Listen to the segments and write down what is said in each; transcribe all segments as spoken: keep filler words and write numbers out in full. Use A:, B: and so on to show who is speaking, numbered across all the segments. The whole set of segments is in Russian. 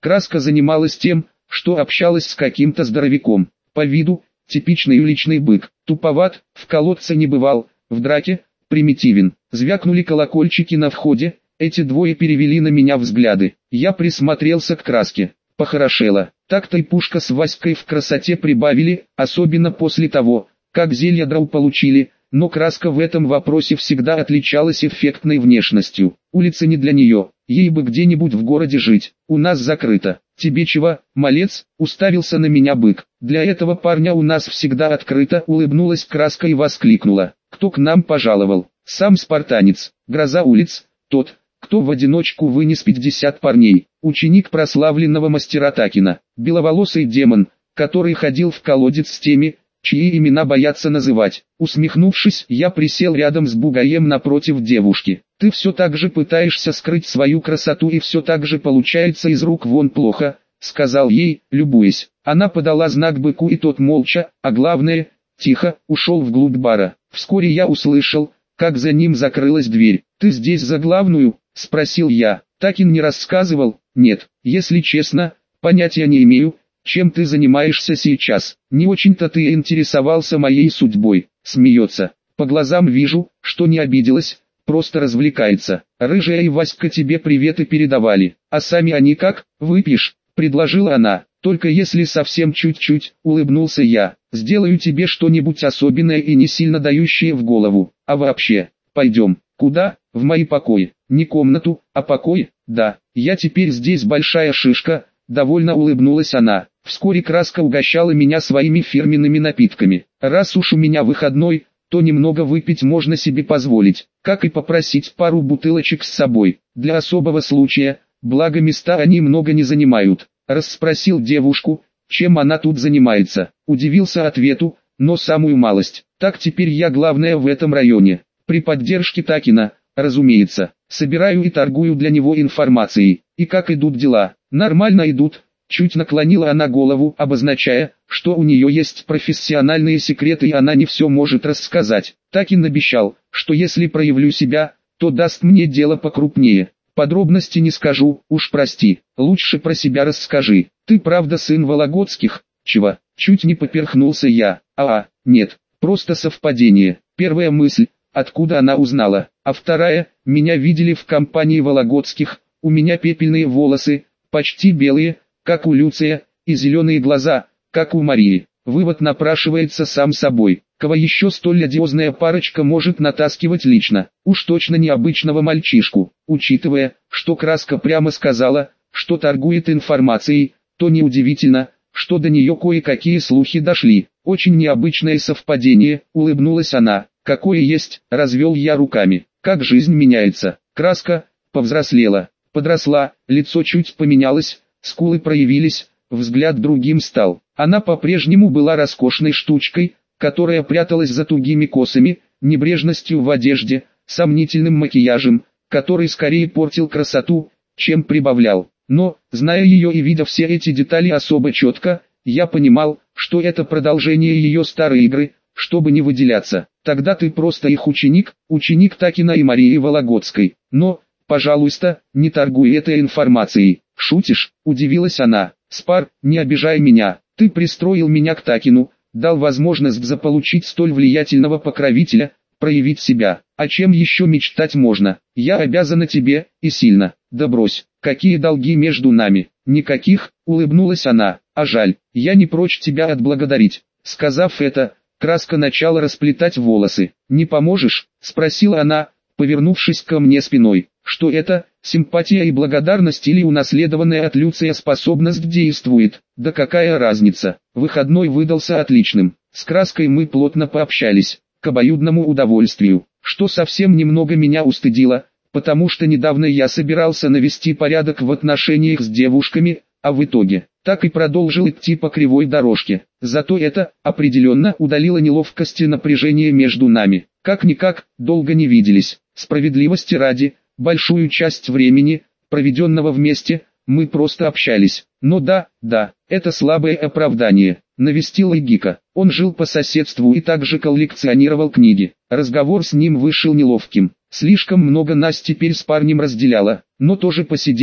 A: Краска занималась тем, что общалась с каким-то здоровяком. По виду – типичный уличный бык, туповат, в колодце не бывал, в драке – примитивен. Звякнули колокольчики на входе, эти двое перевели на меня взгляды. Я присмотрелся к Краске. Похорошела. Так-то и Пушка с Васькой в красоте прибавили, особенно после того, как зелья драу получили, но Краска в этом вопросе всегда отличалась эффектной внешностью. Улица не для нее, ей бы где-нибудь в городе жить, у нас закрыто. Тебе чего, малец, уставился на меня бык. Для этого парня у нас всегда открыто, улыбнулась Краска и воскликнула. Кто к нам пожаловал? Сам спартанец, гроза улиц, тот, кто в одиночку вынес пятьдесят парней, ученик прославленного мастера Такина, беловолосый демон, который ходил в колодец с теми, чьи имена боятся называть. Усмехнувшись, я присел рядом с бугаем напротив девушки. Ты все так же пытаешься скрыть свою красоту и все так же получается из рук вон плохо, сказал ей, любуясь. Она подала знак быку и тот молча, а главное, тихо, ушел вглубь бара. Вскоре я услышал, как за ним закрылась дверь. Ты здесь за главную? Спросил я. Такин не рассказывал. Нет, если честно, понятия не имею, чем ты занимаешься сейчас. Не очень-то ты интересовался моей судьбой. Смеется. По глазам вижу, что не обиделась, просто развлекается. Рыжая и Васька тебе приветы передавали. А сами они как? Выпьешь? Предложила она. Только если совсем чуть-чуть, улыбнулся я. Сделаю тебе что-нибудь особенное и не сильно дающее в голову. А вообще, пойдем. Куда? В мои покои. Не комнату, а покой? Да. Я теперь здесь большая шишка. Довольно улыбнулась она. Вскоре Краска угощала меня своими фирменными напитками. Раз уж у меня выходной, то немного выпить можно себе позволить. Как и попросить пару бутылочек с собой. Для особого случая, благо места они много не занимают. Расспросил девушку, чем она тут занимается. Удивился ответу, но самую малость. Так теперь я главная в этом районе. При поддержке Такина, разумеется, собираю и торгую для него информацией. И как идут дела? Нормально идут. Чуть наклонила она голову, обозначая, что у нее есть профессиональные секреты и она не все может рассказать. Такин обещал, что если проявлю себя, то даст мне дело покрупнее. Подробности не скажу, уж прости, лучше про себя расскажи. Ты правда сын Вологодских? Чего? Чуть не поперхнулся я. А, нет, просто совпадение. Первая мысль, откуда она узнала, а вторая, меня видели в компании Вологодских, у меня пепельные волосы, почти белые, как у Люция, и зеленые глаза, как у Марии. Вывод напрашивается сам собой. Кого еще столь одиозная парочка может натаскивать лично? Уж точно необычного мальчишку. Учитывая, что Краска прямо сказала, что торгует информацией, то неудивительно, что до нее кое-какие слухи дошли. Очень необычное совпадение, улыбнулась она. Какое есть, развел я руками. Как жизнь меняется. Краска повзрослела, подросла, лицо чуть поменялось, скулы проявились, взгляд другим стал. Она по-прежнему была роскошной штучкой, которая пряталась за тугими косами, небрежностью в одежде, сомнительным макияжем, который скорее портил красоту, чем прибавлял. Но, зная ее и видя все эти детали особо четко, я понимал, что это продолжение ее старой игры, чтобы не выделяться. Тогда ты просто их ученик, ученик Такина и Марии Вологодской. Но, пожалуйста, не торгуй этой информацией. Шутишь? Удивилась она. Спар, не обижай меня. Ты пристроил меня к Такину, дал возможность заполучить столь влиятельного покровителя, проявить себя. О чем еще мечтать можно? Я обязана тебе, и сильно. Да брось, какие долги между нами? Никаких, улыбнулась она. А жаль, я не прочь тебя отблагодарить. Сказав это, Краска начала расплетать волосы. Не поможешь? Спросила она, повернувшись ко мне спиной. Что это, симпатия и благодарность или унаследованная от Люция способность действует? Да какая разница? Выходной выдался отличным. С Краской мы плотно пообщались, к обоюдному удовольствию, что совсем немного меня устыдило, потому что недавно я собирался навести порядок в отношениях с девушками, а в итоге, так и продолжил идти по кривой дорожке. Зато это, определенно, удалило неловкость и напряжение между нами. Как-никак, долго не виделись. Справедливости ради, большую часть времени, проведенного вместе, мы просто общались. Но да, да, это слабое оправдание. Навестил и Гика. Он жил по соседству и также коллекционировал книги. Разговор с ним вышел неловким. Слишком много нас теперь с парнем разделяло, но тоже посидели,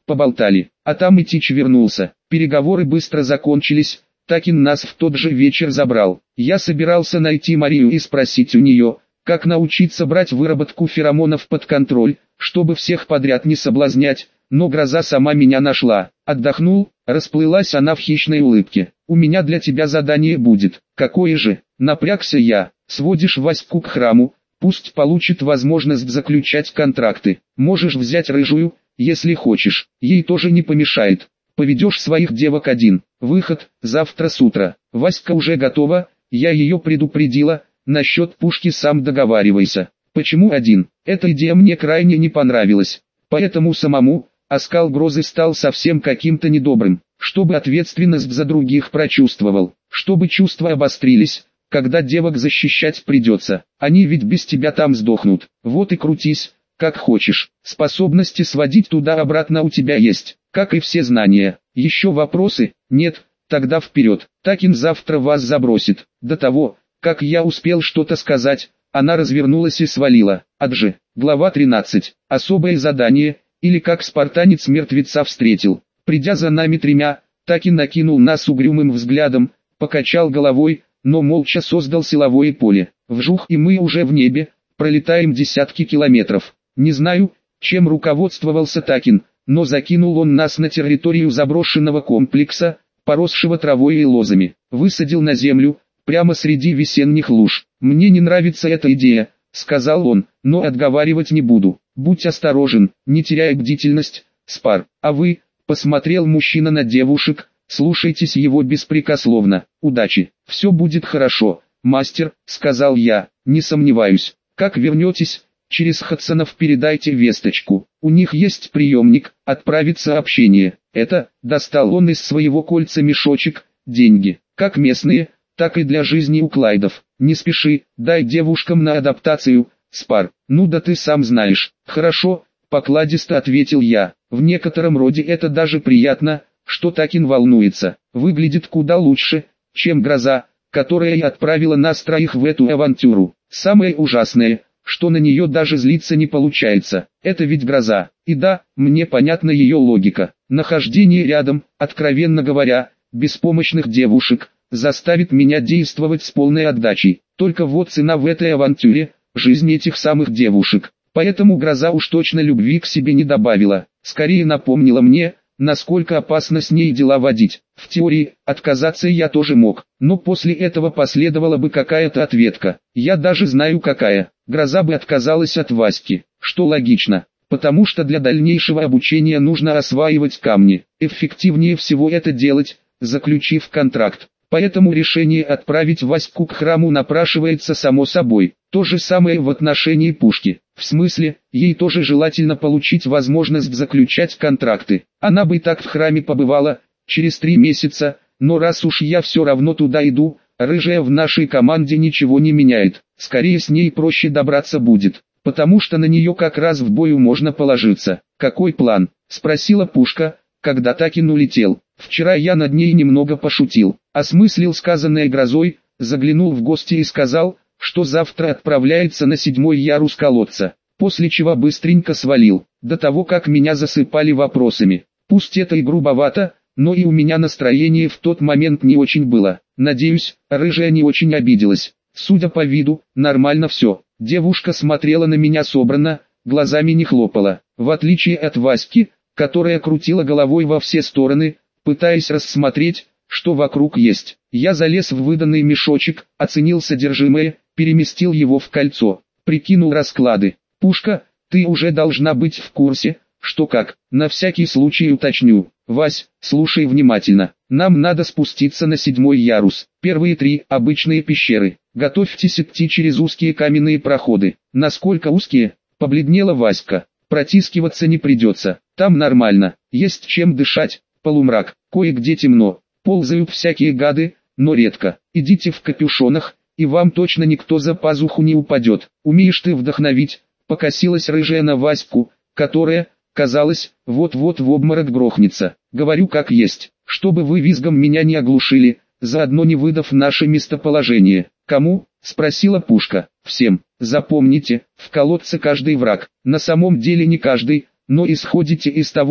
A: поболтали, а там и Тич вернулся. Переговоры быстро закончились, Такин нас в тот же вечер забрал. Я собирался найти Марию и спросить у нее, как научиться брать выработку феромонов под контроль, чтобы всех подряд не соблазнять, но гроза сама меня нашла. Отдохнул, расплылась она в хищной улыбке. У меня для тебя задание будет. Какое же? Напрягся я. Сводишь Ваську к храму, пусть получит возможность заключать контракты. Можешь взять рыжую, если хочешь, ей тоже не помешает. Поведешь своих девок один. Выход, завтра с утра. Васька уже готова, я ее предупредила, насчет пушки сам договаривайся. Почему один? Эта идея мне крайне не понравилась. Поэтому самому, оскал грозы стал совсем каким-то недобрым, чтобы ответственность за других прочувствовал, чтобы чувства обострились, когда девок защищать придется. Они ведь без тебя там сдохнут. Вот и крутись, как хочешь. Способности сводить туда-обратно у тебя есть, как и все знания. Еще вопросы? Нет? Тогда вперед. Такин завтра вас забросит. До того, как я успел что-то сказать, она развернулась и свалила. Аджи. Глава тринадцать. Особое задание, или как спартанец мертвеца встретил. Придя за нами тремя, Такин накинул нас угрюмым взглядом, покачал головой, но молча создал силовое поле. Вжух, и мы уже в небе, пролетаем десятки километров. Не знаю, чем руководствовался Такин, но закинул он нас на территорию заброшенного комплекса, поросшего травой и лозами. Высадил на землю, прямо среди весенних луж. «Мне не нравится эта идея», — сказал он, — «но отговаривать не буду. Будь осторожен, не теряй бдительность, Спар. А вы», — посмотрел мужчина на девушек, — «слушайтесь его беспрекословно. Удачи. Все будет хорошо, мастер», — сказал я, — «не сомневаюсь. Как вернетесь, через Хадсонов передайте весточку. У них есть приемник, отправит сообщение. Это», — достал он из своего кольца мешочек, — «деньги, как местные, так и для жизни у Клайдов. Не спеши, дай девушкам на адаптацию, Спар». «Ну да ты сам знаешь». «Хорошо», — покладисто ответил я. «В некотором роде это даже приятно, что Такин волнуется. Выглядит куда лучше, чем гроза, которая и отправила нас троих в эту авантюру. Самое ужасное, что на нее даже злиться не получается. Это ведь гроза. И да, мне понятна ее логика. Нахождение рядом, откровенно говоря, беспомощных девушек, заставит меня действовать с полной отдачей. Только вот цена в этой авантюре – жизнь этих самых девушек. Поэтому гроза уж точно любви к себе не добавила. Скорее напомнила мне, насколько опасно с ней дела водить. В теории, отказаться я тоже мог, но после этого последовала бы какая-то ответка. Я даже знаю какая. Гроза бы отказалась от Васьки, что логично, потому что для дальнейшего обучения нужно осваивать камни. Эффективнее всего это делать, заключив контракт. Поэтому решение отправить Ваську к храму напрашивается само собой. То же самое в отношении пушки. В смысле, ей тоже желательно получить возможность заключать контракты. Она бы и так в храме побывала, через три месяца, но раз уж я все равно туда иду, рыжая в нашей команде ничего не меняет. Скорее с ней проще добраться будет, потому что на нее как раз в бою можно положиться. «Какой план?» — спросила Пушка, когда Такин улетел. «Вчера я над ней немного пошутил, осмыслил сказанное грозой, заглянул в гости и сказал, что завтра отправляется на седьмой ярус колодца, после чего быстренько свалил, до того как меня засыпали вопросами. Пусть это и грубовато, но и у меня настроение в тот момент не очень было. Надеюсь, рыжая не очень обиделась. Судя по виду, нормально все. Девушка смотрела на меня собранно, глазами не хлопала. В отличие от Васьки, которая крутила головой во все стороны, пытаясь рассмотреть, что вокруг есть. Я залез в выданный мешочек, оценил содержимое, переместил его в кольцо, прикинул расклады. «Пушка, ты уже должна быть в курсе, что как, на всякий случай уточню. Вась, слушай внимательно. Нам надо спуститься на седьмой ярус. Первые три – обычные пещеры. Готовьтесь идти через узкие каменные проходы. Насколько узкие?» – побледнела Васька. «Протискиваться не придется, там нормально, есть чем дышать, полумрак, кое-где темно, ползают всякие гады, но редко. Идите в капюшонах, и вам точно никто за пазуху не упадет. Умеешь ты вдохновить?» – покосилась рыжая на Ваську, которая, казалось, вот-вот в обморок грохнется. «Говорю как есть, чтобы вы визгом меня не оглушили, заодно не выдав наше местоположение». «Кому?» – спросила Пушка. «Всем. Запомните, в колодце каждый враг. На самом деле не каждый, но исходите из того,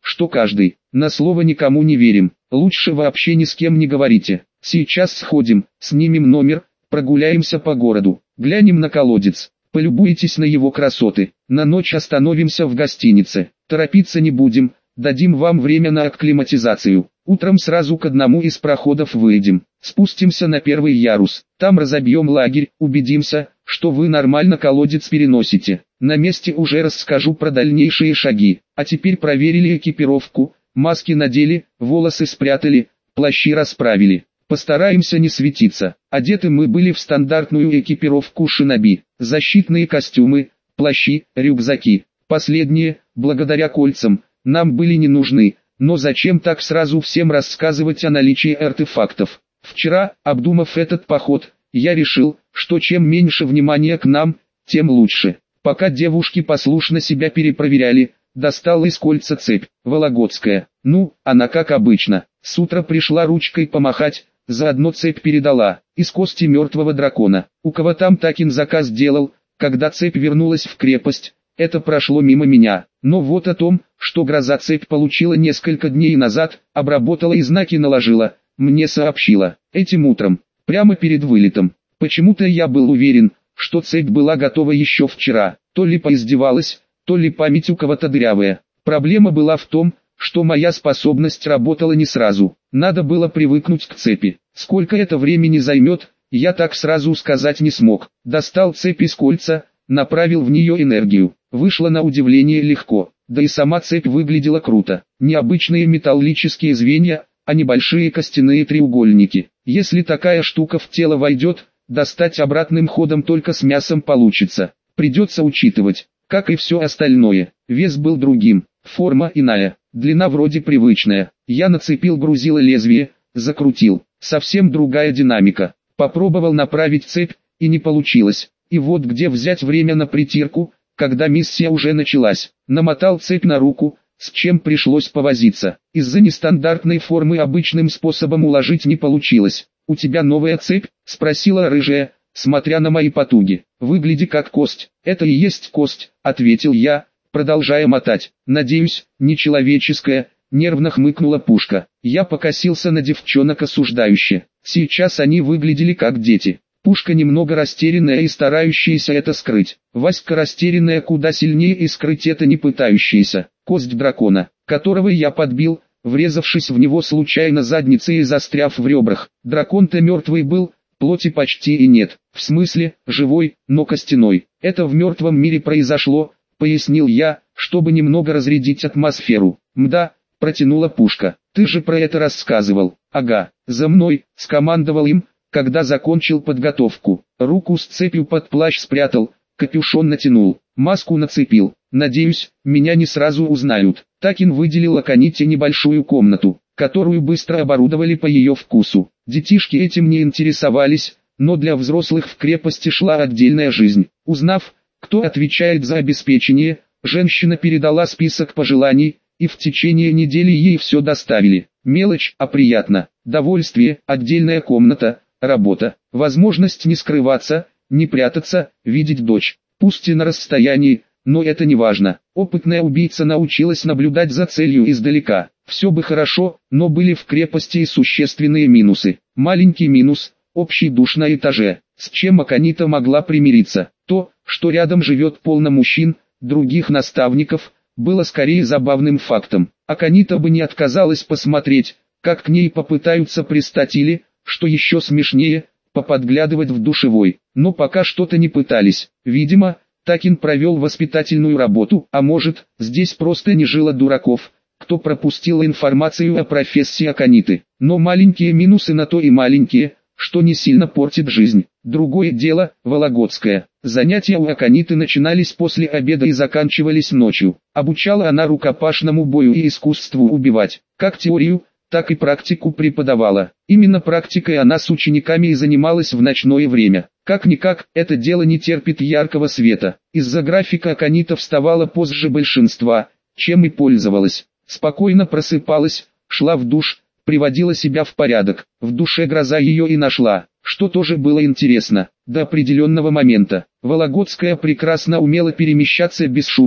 A: что каждый. На слово никому не верим. Лучше вообще ни с кем не говорите. Сейчас сходим, снимем номер, прогуляемся по городу, глянем на колодец, полюбуйтесь на его красоты. На ночь остановимся в гостинице. Торопиться не будем, дадим вам время на акклиматизацию. Утром сразу к одному из проходов выйдем. Спустимся на первый ярус. Там разобьем лагерь, убедимся, что вы нормально колодец переносите. На месте уже расскажу про дальнейшие шаги. А теперь проверили экипировку, маски надели, волосы спрятали, плащи расправили. Постараемся не светиться. Одеты мы были в стандартную экипировку шиноби. Защитные костюмы, плащи, рюкзаки. Последние, благодаря кольцам, нам были не нужны. Но зачем так сразу всем рассказывать о наличии артефактов? Вчера, обдумав этот поход, я решил, что чем меньше внимания к нам, тем лучше. Пока девушки послушно себя перепроверяли, достал из кольца цепь, вологодская. Ну, она как обычно. С утра пришла ручкой помахать, заодно цепь передала, из кости мертвого дракона. У кого там Такин заказ делал, когда цепь вернулась в крепость, это прошло мимо меня. Но вот о том, что гроза цепь получила несколько дней назад, обработала и знаки наложила, мне сообщила. Этим утром, прямо перед вылетом. Почему-то я был уверен, что цепь была готова еще вчера. То ли поиздевалась, то ли память у кого-то дырявая. Проблема была в том, что моя способность работала не сразу. Надо было привыкнуть к цепи. Сколько это времени займет, я так сразу сказать не смог. Достал цепь из кольца, направил в нее энергию. Вышло на удивление легко, да и сама цепь выглядела круто. Необычные металлические звенья, а небольшие костяные треугольники. Если такая штука в тело войдет, достать обратным ходом только с мясом получится. Придется учитывать, как и все остальное. Вес был другим, форма иная, длина вроде привычная. Я нацепил грузило лезвие, закрутил. Совсем другая динамика. Попробовал направить цепь, и не получилось. И вот где взять время на притирку, когда миссия уже началась. Намотал цепь на руку, с чем пришлось повозиться. Из-за нестандартной формы обычным способом уложить не получилось. «У тебя новая цепь?» – спросила рыжая, смотря на мои потуги. «Выгляди как кость». «Это и есть кость», – ответил я, продолжая мотать. «Надеюсь, не человеческая», – нервно хмыкнула Пушка. Я покосился на девчонок осуждающе. Сейчас они выглядели как дети. Пушка немного растерянная и старающаяся это скрыть. Васька растерянная куда сильнее и скрыть это не пытающаяся. Кость дракона, которого я подбил, врезавшись в него случайно задницей и застряв в ребрах. Дракон-то мертвый был, плоти почти и нет. В смысле, живой, но костяной. Это в мертвом мире произошло, пояснил я, чтобы немного разрядить атмосферу. «Мда», протянула Пушка, «ты же про это рассказывал». «Ага, за мной», скомандовал им, когда закончил подготовку. Руку с цепью под плащ спрятал, капюшон натянул, маску нацепил. «Надеюсь, меня не сразу узнают». Такин выделил Аканите небольшую комнату, которую быстро оборудовали по ее вкусу. Детишки этим не интересовались, но для взрослых в крепости шла отдельная жизнь. Узнав, кто отвечает за обеспечение, женщина передала список пожеланий, и в течение недели ей все доставили. Мелочь, а приятно. Довольствие, отдельная комната, работа, возможность не скрываться, не прятаться, видеть дочь. Пусть и на расстоянии, но это не важно. Опытная убийца научилась наблюдать за целью издалека. Все бы хорошо, но были в крепости и существенные минусы. Маленький минус – общий душ на этаже. С чем Аканита могла примириться? То, что рядом живет полно мужчин, других наставников, было скорее забавным фактом. Аканита бы не отказалась посмотреть, как к ней попытаются пристать или, что еще смешнее, поподглядывать в душевой. Но пока что-то не пытались. Видимо, Такин провел воспитательную работу, а может, здесь просто не жило дураков, кто пропустил информацию о профессии Аканиты. Но маленькие минусы на то и маленькие, что не сильно портит жизнь. Другое дело, вологодское. Занятия у Аканиты начинались после обеда и заканчивались ночью. Обучала она рукопашному бою и искусству убивать. Как теорию, так и практику преподавала. Именно практикой она с учениками и занималась в ночное время. Как-никак, это дело не терпит яркого света. Из-за графика Аканита вставала позже большинства, чем и пользовалась. Спокойно просыпалась, шла в душ, приводила себя в порядок. В душе гроза ее и нашла, что тоже было интересно. До определенного момента. Вологодская прекрасно умела перемещаться бесшумно,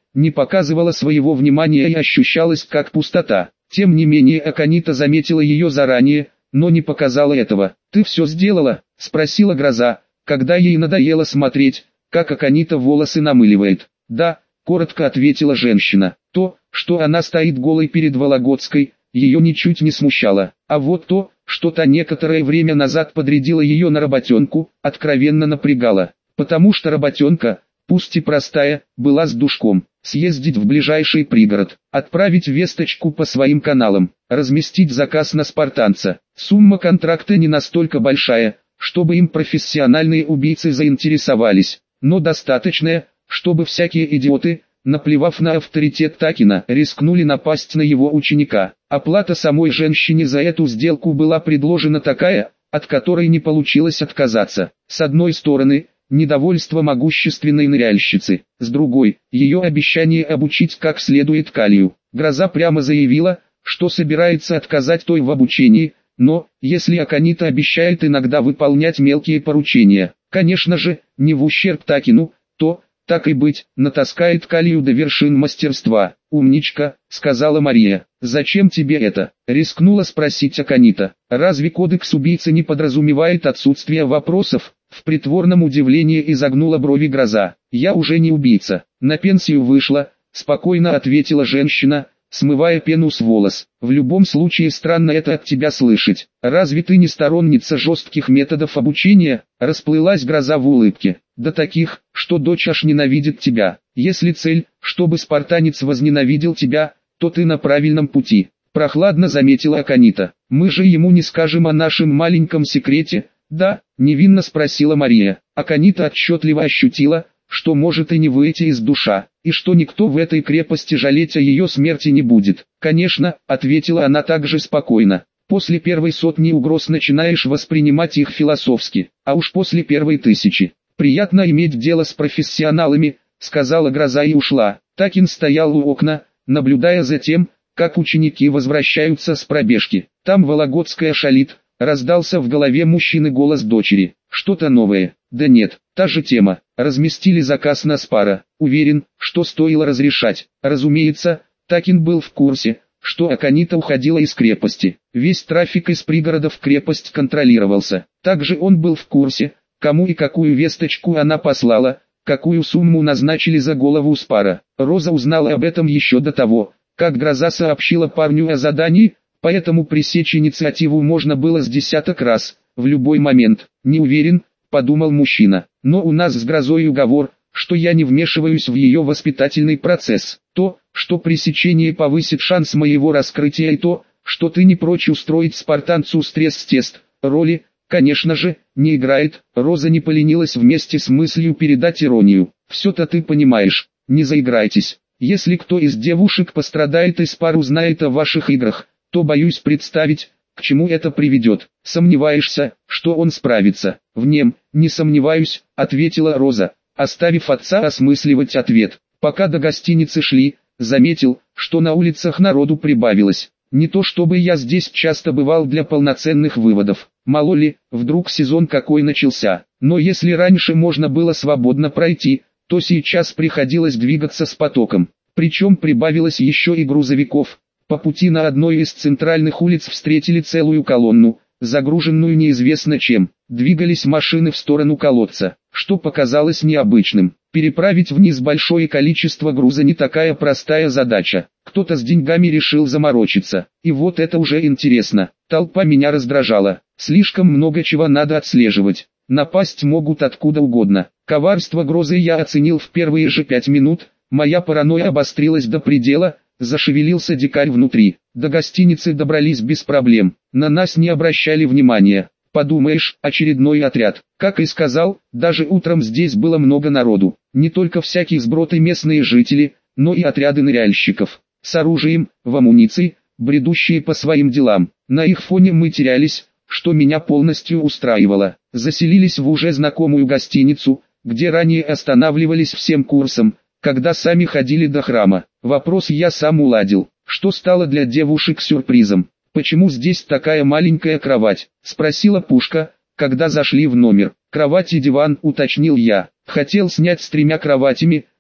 A: не показывала своего внимания и ощущалась как пустота. Тем не менее Аканита заметила ее заранее, но не показала этого. «Ты все сделала?» – спросила Гроза, когда ей надоело смотреть, как Аканита волосы намыливает. «Да», – коротко ответила женщина. То, что она стоит голой перед Вологодской, ее ничуть не смущало. А вот то, что та некоторое время назад подрядила ее на работенку, откровенно напрягало. Потому что работенка, пусть и простая, была с душком. Съездить в ближайший пригород, отправить весточку по своим каналам, разместить заказ на спартанца. Сумма контракта не настолько большая, чтобы им профессиональные убийцы заинтересовались, но достаточная, чтобы всякие идиоты, наплевав на авторитет Такина, рискнули напасть на его ученика. Оплата самой женщине за эту сделку была предложена такая, от которой не получилось отказаться. С одной стороны, недовольство могущественной ныряльщицы, с другой, ее обещание обучить как следует Калию. Гроза прямо заявила, что собирается отказать той в обучении, но, если Аканита обещает иногда выполнять мелкие поручения, конечно же, не в ущерб Такину, то, так и быть, натаскает Калию до вершин мастерства. «Умничка», — сказала Мария. «Зачем тебе это?» — рискнула спросить Аканита. «Разве кодекс убийцы не подразумевает отсутствие вопросов?» В притворном удивлении изогнула брови Гроза. «Я уже не убийца, на пенсию вышла», — спокойно ответила женщина, смывая пену с волос. «В любом случае странно это от тебя слышать. Разве ты не сторонница жестких методов обучения?» Расплылась Гроза в улыбке. «Да таких, что дочь аж ненавидит тебя. Если цель, чтобы спартанец возненавидел тебя, то ты на правильном пути», — прохладно заметила Аканита. «Мы же ему не скажем о нашем маленьком секрете, да?» — невинно спросила Мария. Аканита отчетливо ощутила, что может и не выйти из душа, и что никто в этой крепости жалеть о ее смерти не будет. «Конечно», — ответила она также спокойно. «После первой сотни угроз начинаешь воспринимать их философски, а уж после первой тысячи. Приятно иметь дело с профессионалами», — сказала Гроза и ушла. Такин стоял у окна, наблюдая за тем, как ученики возвращаются с пробежки. «Там Вологодская шалит», — раздался в голове мужчины голос дочери. «Что-то новое?» «Да нет, та же тема. Разместили заказ на Спара. Уверен, что стоило разрешать». Разумеется, Такин был в курсе, что Аканита уходила из крепости. Весь трафик из пригорода в крепость контролировался. Также он был в курсе, кому и какую весточку она послала, какую сумму назначили за голову Спара. Роза узнала об этом еще до того, как Гроза сообщила парню о задании, поэтому пресечь инициативу можно было с десяток раз, в любой момент. «Не уверен», — подумал мужчина, — «но у нас с Грозой уговор, что я не вмешиваюсь в ее воспитательный процесс. То, что пресечение повысит шанс моего раскрытия, и то, что ты не прочь устроить спартанцу стресс-тест, роли, конечно же, не играет». Роза не поленилась вместе с мыслью передать иронию. «Все-то ты понимаешь, не заиграйтесь. Если кто из девушек пострадает и Спар узнает о ваших играх, то боюсь представить, к чему это приведет. Сомневаешься, что он справится?» «В нем, не сомневаюсь», — ответила Роза, оставив отца осмысливать ответ. Пока до гостиницы шли, заметил, что на улицах народу прибавилось. Не то чтобы я здесь часто бывал для полноценных выводов. Мало ли, вдруг сезон какой начался. Но если раньше можно было свободно пройти, то сейчас приходилось двигаться с потоком. Причем прибавилось еще и грузовиков. По пути на одной из центральных улиц встретили целую колонну, загруженную неизвестно чем. Двигались машины в сторону колодца, что показалось необычным. Переправить вниз большое количество груза не такая простая задача. Кто-то с деньгами решил заморочиться. И вот это уже интересно. Толпа меня раздражала. Слишком много чего надо отслеживать. Напасть могут откуда угодно. Коварство Грозы я оценил в первые же пять минут. Моя паранойя обострилась до предела. Зашевелился дикарь внутри. До гостиницы добрались без проблем. На нас не обращали внимания. Подумаешь, очередной отряд. Как и сказал, даже утром здесь было много народу. Не только всякие сброты местные жители, но и отряды ныряльщиков. С оружием, в амуниции, бредущие по своим делам. На их фоне мы терялись, что меня полностью устраивало. Заселились в уже знакомую гостиницу, где ранее останавливались всем курсом, когда сами ходили до храма. Вопрос я сам уладил, что стало для девушек сюрпризом. «Почему здесь такая маленькая кровать?» — спросила Пушка, когда зашли в номер. «Кровать и диван», — уточнил я. Хотел снять с тремя кроватями,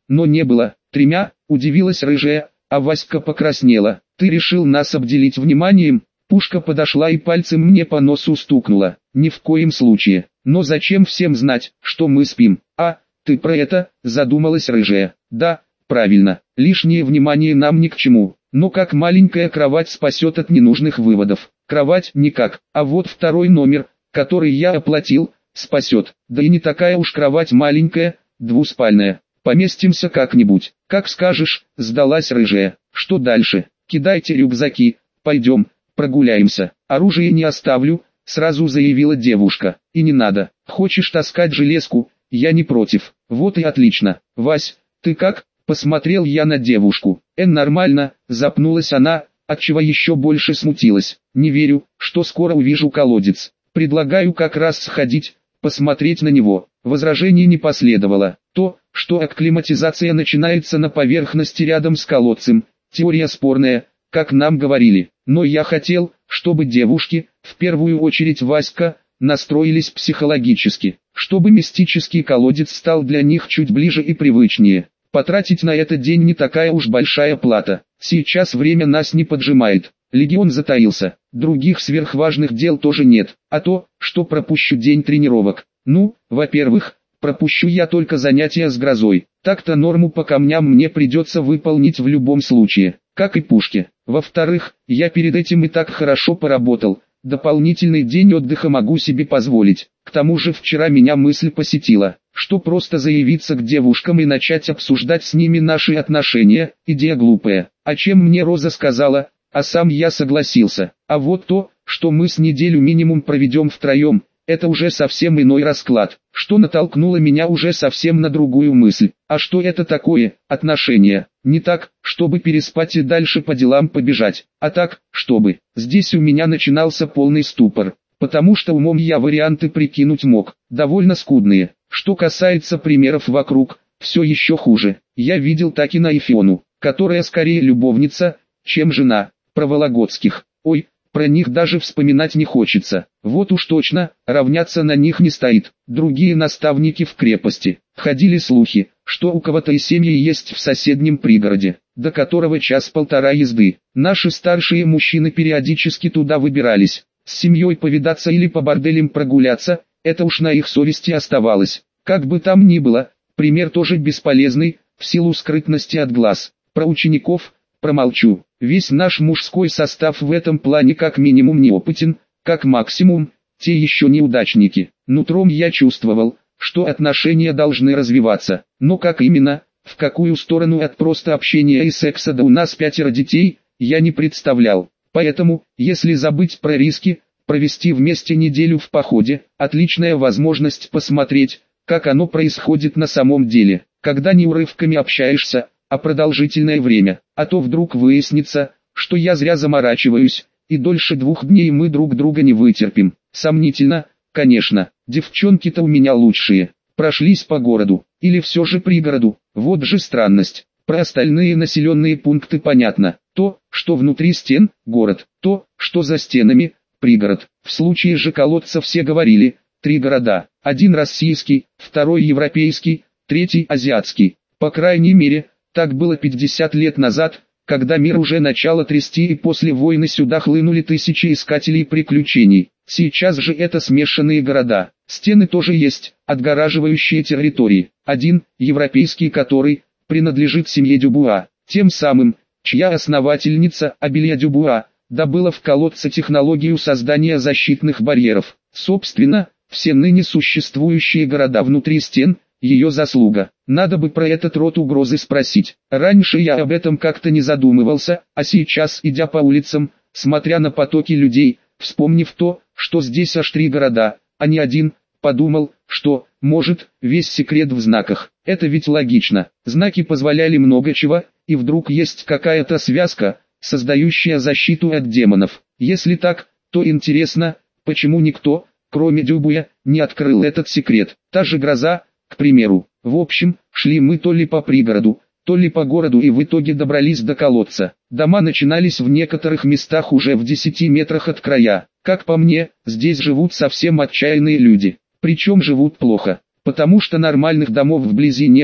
A: но не было. Тремя, удивилась рыжая, а Васька покраснела. Ты решил нас обделить вниманием? Пушка подошла и пальцем мне по носу стукнула. Ни в коем случае. Но зачем всем знать, что мы спим? А, ты про это, задумалась рыжая. Да, правильно, лишнее внимание нам ни к чему. Но как маленькая кровать спасет от ненужных выводов? Кровать никак, а вот второй номер, который я оплатил, спасет. Да и не такая уж кровать маленькая, двуспальная. Поместимся как-нибудь. Как скажешь, сдалась рыжая. Что дальше? Кидайте рюкзаки, пойдем, прогуляемся. Оружие не оставлю, сразу заявила девушка. И не надо. Хочешь таскать железку? Я не против. Вот и отлично. Вась, ты как? Посмотрел я на девушку. Э, нормально, запнулась она, отчего еще больше смутилась. Не верю, что скоро увижу колодец. Предлагаю как раз сходить, посмотреть на него. Возражений не последовало. То, что акклиматизация начинается на поверхности рядом с колодцем, теория спорная, как нам говорили. Но я хотел, чтобы девушки, в первую очередь Васька, настроились психологически, чтобы мистический колодец стал для них чуть ближе и привычнее. Потратить на этот день не такая уж большая плата. Сейчас время нас не поджимает. Легион затаился. Других сверхважных дел тоже нет. А то, что пропущу день тренировок. Ну, во-первых, пропущу я только занятия с грозой. Так-то норму по камням мне придется выполнить в любом случае, как и пушки. Во-вторых, я перед этим и так хорошо поработал. Дополнительный день отдыха могу себе позволить. К тому же вчера меня мысль посетила, что просто заявиться к девушкам и начать обсуждать с ними наши отношения, идея глупая. А чем мне Роза сказала, а сам я согласился. А вот то, что мы с неделю минимум проведем втроем, это уже совсем иной расклад, что натолкнуло меня уже совсем на другую мысль. А что это такое, отношения? Не так, чтобы переспать и дальше по делам побежать, а так, чтобы. Здесь у меня начинался полный ступор, потому что умом я варианты прикинуть мог, довольно скудные. Что касается примеров вокруг, все еще хуже. Я видел Такина и Фиону, которая скорее любовница, чем жена, про Вологодских. Ой, про них даже вспоминать не хочется. Вот уж точно, равняться на них не стоит. Другие наставники в крепости. Ходили слухи, что у кого-то и семьи есть в соседнем пригороде, до которого час-полтора езды. Наши старшие мужчины периодически туда выбирались. С семьей повидаться или по борделям прогуляться, это уж на их совести оставалось. Как бы там ни было, пример тоже бесполезный, в силу скрытности от глаз. Про учеников промолчу. Весь наш мужской состав в этом плане как минимум неопытен, как максимум, те еще неудачники. Нутром я чувствовал, что отношения должны развиваться, но как именно, в какую сторону от просто общения и секса да у нас пятеро детей, я не представлял. Поэтому, если забыть про риски, провести вместе неделю в походе, отличная возможность посмотреть, как оно происходит на самом деле, когда не урывками общаешься, а продолжительное время, а то вдруг выяснится, что я зря заморачиваюсь, и дольше двух дней мы друг друга не вытерпим. Сомнительно, конечно, девчонки-то у меня лучшие, прошлись по городу, или все же пригороду, вот же странность. Про остальные населенные пункты понятно, то, что внутри стен, город, то, что за стенами, пригород. В случае же колодца все говорили, три города, один российский, второй европейский, третий азиатский, по крайней мере, так было пятьдесят лет назад, когда мир уже начало трясти и после войны сюда хлынули тысячи искателей приключений. Сейчас же это смешанные города. Стены тоже есть, отгораживающие территории. Один, европейский, который принадлежит семье Дюбуа, тем самым, чья основательница Абелья Дюбуа добыла в колодце технологию создания защитных барьеров. Собственно, все ныне существующие города внутри стен – ее заслуга. Надо бы про этот род угрозы спросить. Раньше я об этом как-то не задумывался, а сейчас, идя по улицам, смотря на потоки людей, вспомнив то, что здесь аж три города, а не один, подумал, что, может, весь секрет в знаках. Это ведь логично. Знаки позволяли много чего, и вдруг есть какая-то связка, создающая защиту от демонов. Если так, то интересно, почему никто, кроме Дюбуя, не открыл этот секрет. Та же гроза, к примеру. В общем, шли мы то ли по пригороду, то ли по городу и в итоге добрались до колодца. Дома начинались в некоторых местах уже в десяти метрах от края. Как по мне, здесь живут совсем отчаянные люди. Причем живут плохо, потому что нормальных домов вблизи не было.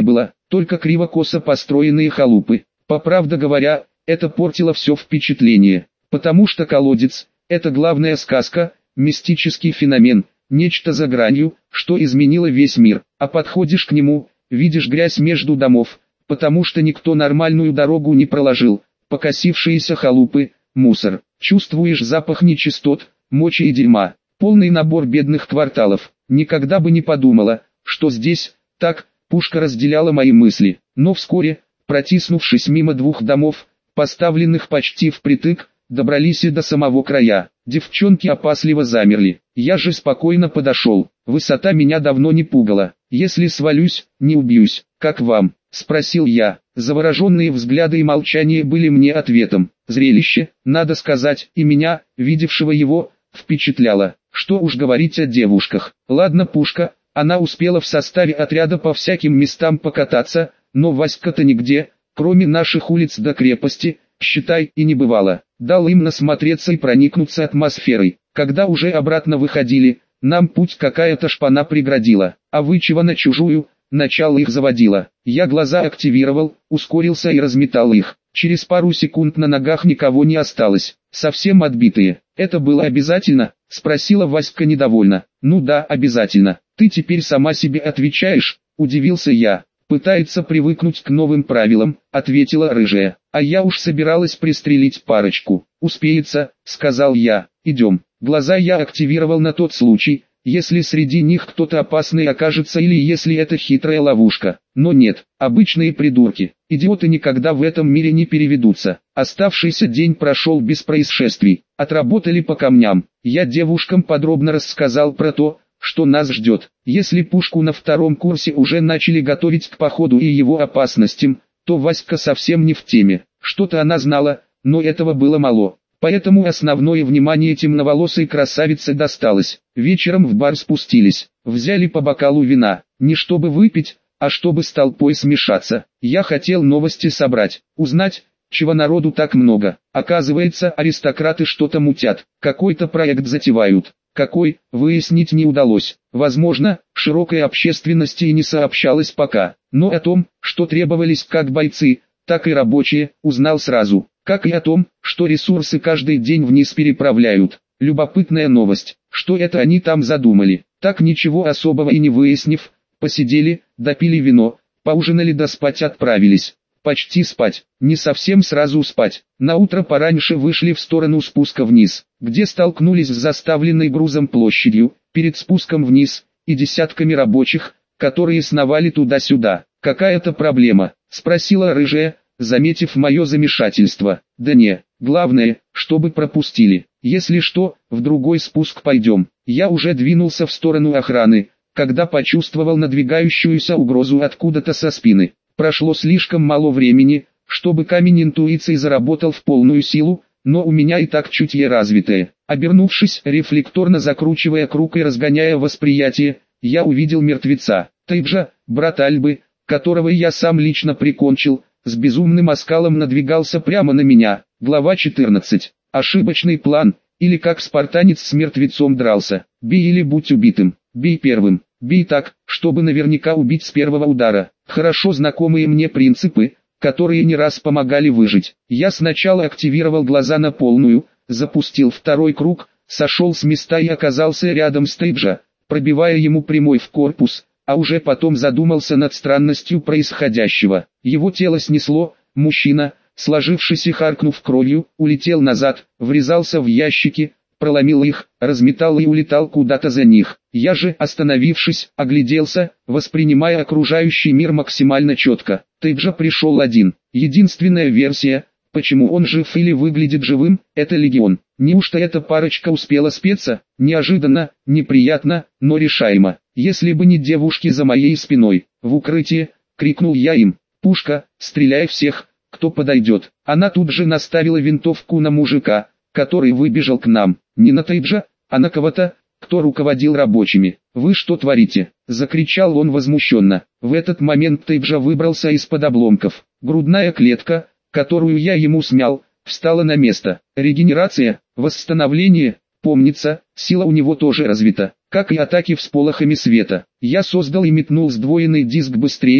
A: только криво-косо построенные халупы. По правде говоря, это портило все впечатление, потому что колодец – это главная сказка, мистический феномен, нечто за гранью, что изменило весь мир. А подходишь к нему, видишь грязь между домов, потому что никто нормальную дорогу не проложил, покосившиеся халупы, мусор. Чувствуешь запах нечистот, мочи и дерьма, полный набор бедных кварталов. Никогда бы не подумала, что здесь, так, пушка разделяла мои мысли. Но вскоре, протиснувшись мимо двух домов, поставленных почти впритык, добрались и до самого края. Девчонки опасливо замерли. Я же спокойно подошел. Высота меня давно не пугала. Если свалюсь, не убьюсь. Как вам? Спросил я. Завороженные взгляды и молчание были мне ответом. Зрелище, надо сказать, и меня, видевшего его, впечатляло. Что уж говорить о девушках. Ладно, пушка, она успела в составе отряда по всяким местам покататься, но Васька-то нигде, кроме наших улиц до крепости, считай, и не бывало. Дал им насмотреться и проникнуться атмосферой. Когда уже обратно выходили, нам путь какая-то шпана преградила. А вы чего на чужую? Начало их заводило. Я глаза активировал, ускорился и разметал их. Через пару секунд на ногах никого не осталось. Совсем отбитые. Это было обязательно? Спросила Васька недовольно. Ну да, обязательно. Ты теперь сама себе отвечаешь? Удивился я. Пытается привыкнуть к новым правилам, ответила рыжая. А я уж собиралась пристрелить парочку. Успеется, сказал я. Идем. Глаза я активировал на тот случай, если среди них кто-то опасный окажется или если это хитрая ловушка. Но нет, обычные придурки. Идиоты никогда в этом мире не переведутся. Оставшийся день прошел без происшествий. Отработали по камням. Я девушкам подробно рассказал про то, что нас ждет. Если пушку на втором курсе уже начали готовить к походу и его опасностям, то Васька совсем не в теме. Что-то она знала, но этого было мало. Поэтому основное внимание темноволосой красавице досталось. Вечером в бар спустились, взяли по бокалу вина, не чтобы выпить, а чтобы с толпой смешаться. Я хотел новости собрать, узнать, чего народу так много. Оказывается, аристократы что-то мутят, какой-то проект затевают. Какой, выяснить не удалось. Возможно, широкой общественности и не сообщалось пока. Но о том, что требовались как бойцы, так и рабочие, узнал сразу. Как и о том, что ресурсы каждый день вниз переправляют. Любопытная новость, что это они там задумали. Так ничего особого и не выяснив, посидели, допили вино, поужинали да спать отправились. Почти спать, не совсем сразу спать. Наутро пораньше вышли в сторону спуска вниз, где столкнулись с заставленной грузом площадью, перед спуском вниз, и десятками рабочих, которые сновали туда-сюда. «Какая-то проблема?» – спросила рыжая, заметив мое замешательство. «Да не, главное, чтобы пропустили. Если что, в другой спуск пойдем». Я уже двинулся в сторону охраны, когда почувствовал надвигающуюся угрозу откуда-то со спины. Прошло слишком мало времени, чтобы камень интуиции заработал в полную силу, но у меня и так чутье развитое. Обернувшись, рефлекторно закручивая круг и разгоняя восприятие, я увидел мертвеца. Тейджа, брат Альбы, которого я сам лично прикончил, с безумным оскалом надвигался прямо на меня. Глава четырнадцать. Ошибочный план, или как спартанец с мертвецом дрался. Бей или будь убитым. Бей первым. Бей так, чтобы наверняка убить с первого удара. Хорошо знакомые мне принципы, которые не раз помогали выжить. Я сначала активировал глаза на полную, запустил второй круг, сошел с места и оказался рядом с Тейджа, пробивая ему прямой в корпус, а уже потом задумался над странностью происходящего. Его тело снесло, мужчина, сложившись и харкнув кровью, улетел назад, врезался в ящики, проломил их, разметал и улетал куда-то за них. Я же, остановившись, огляделся, воспринимая окружающий мир максимально четко. Тейджа пришел один. Единственная версия, почему он жив или выглядит живым, это Легион. Неужто эта парочка успела спеться? Неожиданно, неприятно, но решаемо. Если бы не девушки за моей спиной. В укрытие, крикнул я им. Пушка, стреляй всех, кто подойдет. Она тут же наставила винтовку на мужика, который выбежал к нам. Не на Тейджа, а на кого-то, кто руководил рабочими. «Вы что творите?» – закричал он возмущенно. В этот момент Тейджа выбрался из-под обломков. Грудная клетка, которую я ему смял, встала на место. Регенерация, восстановление, помнится, сила у него тоже развита, как и атаки всполохами света. Я создал и метнул сдвоенный диск быстрее,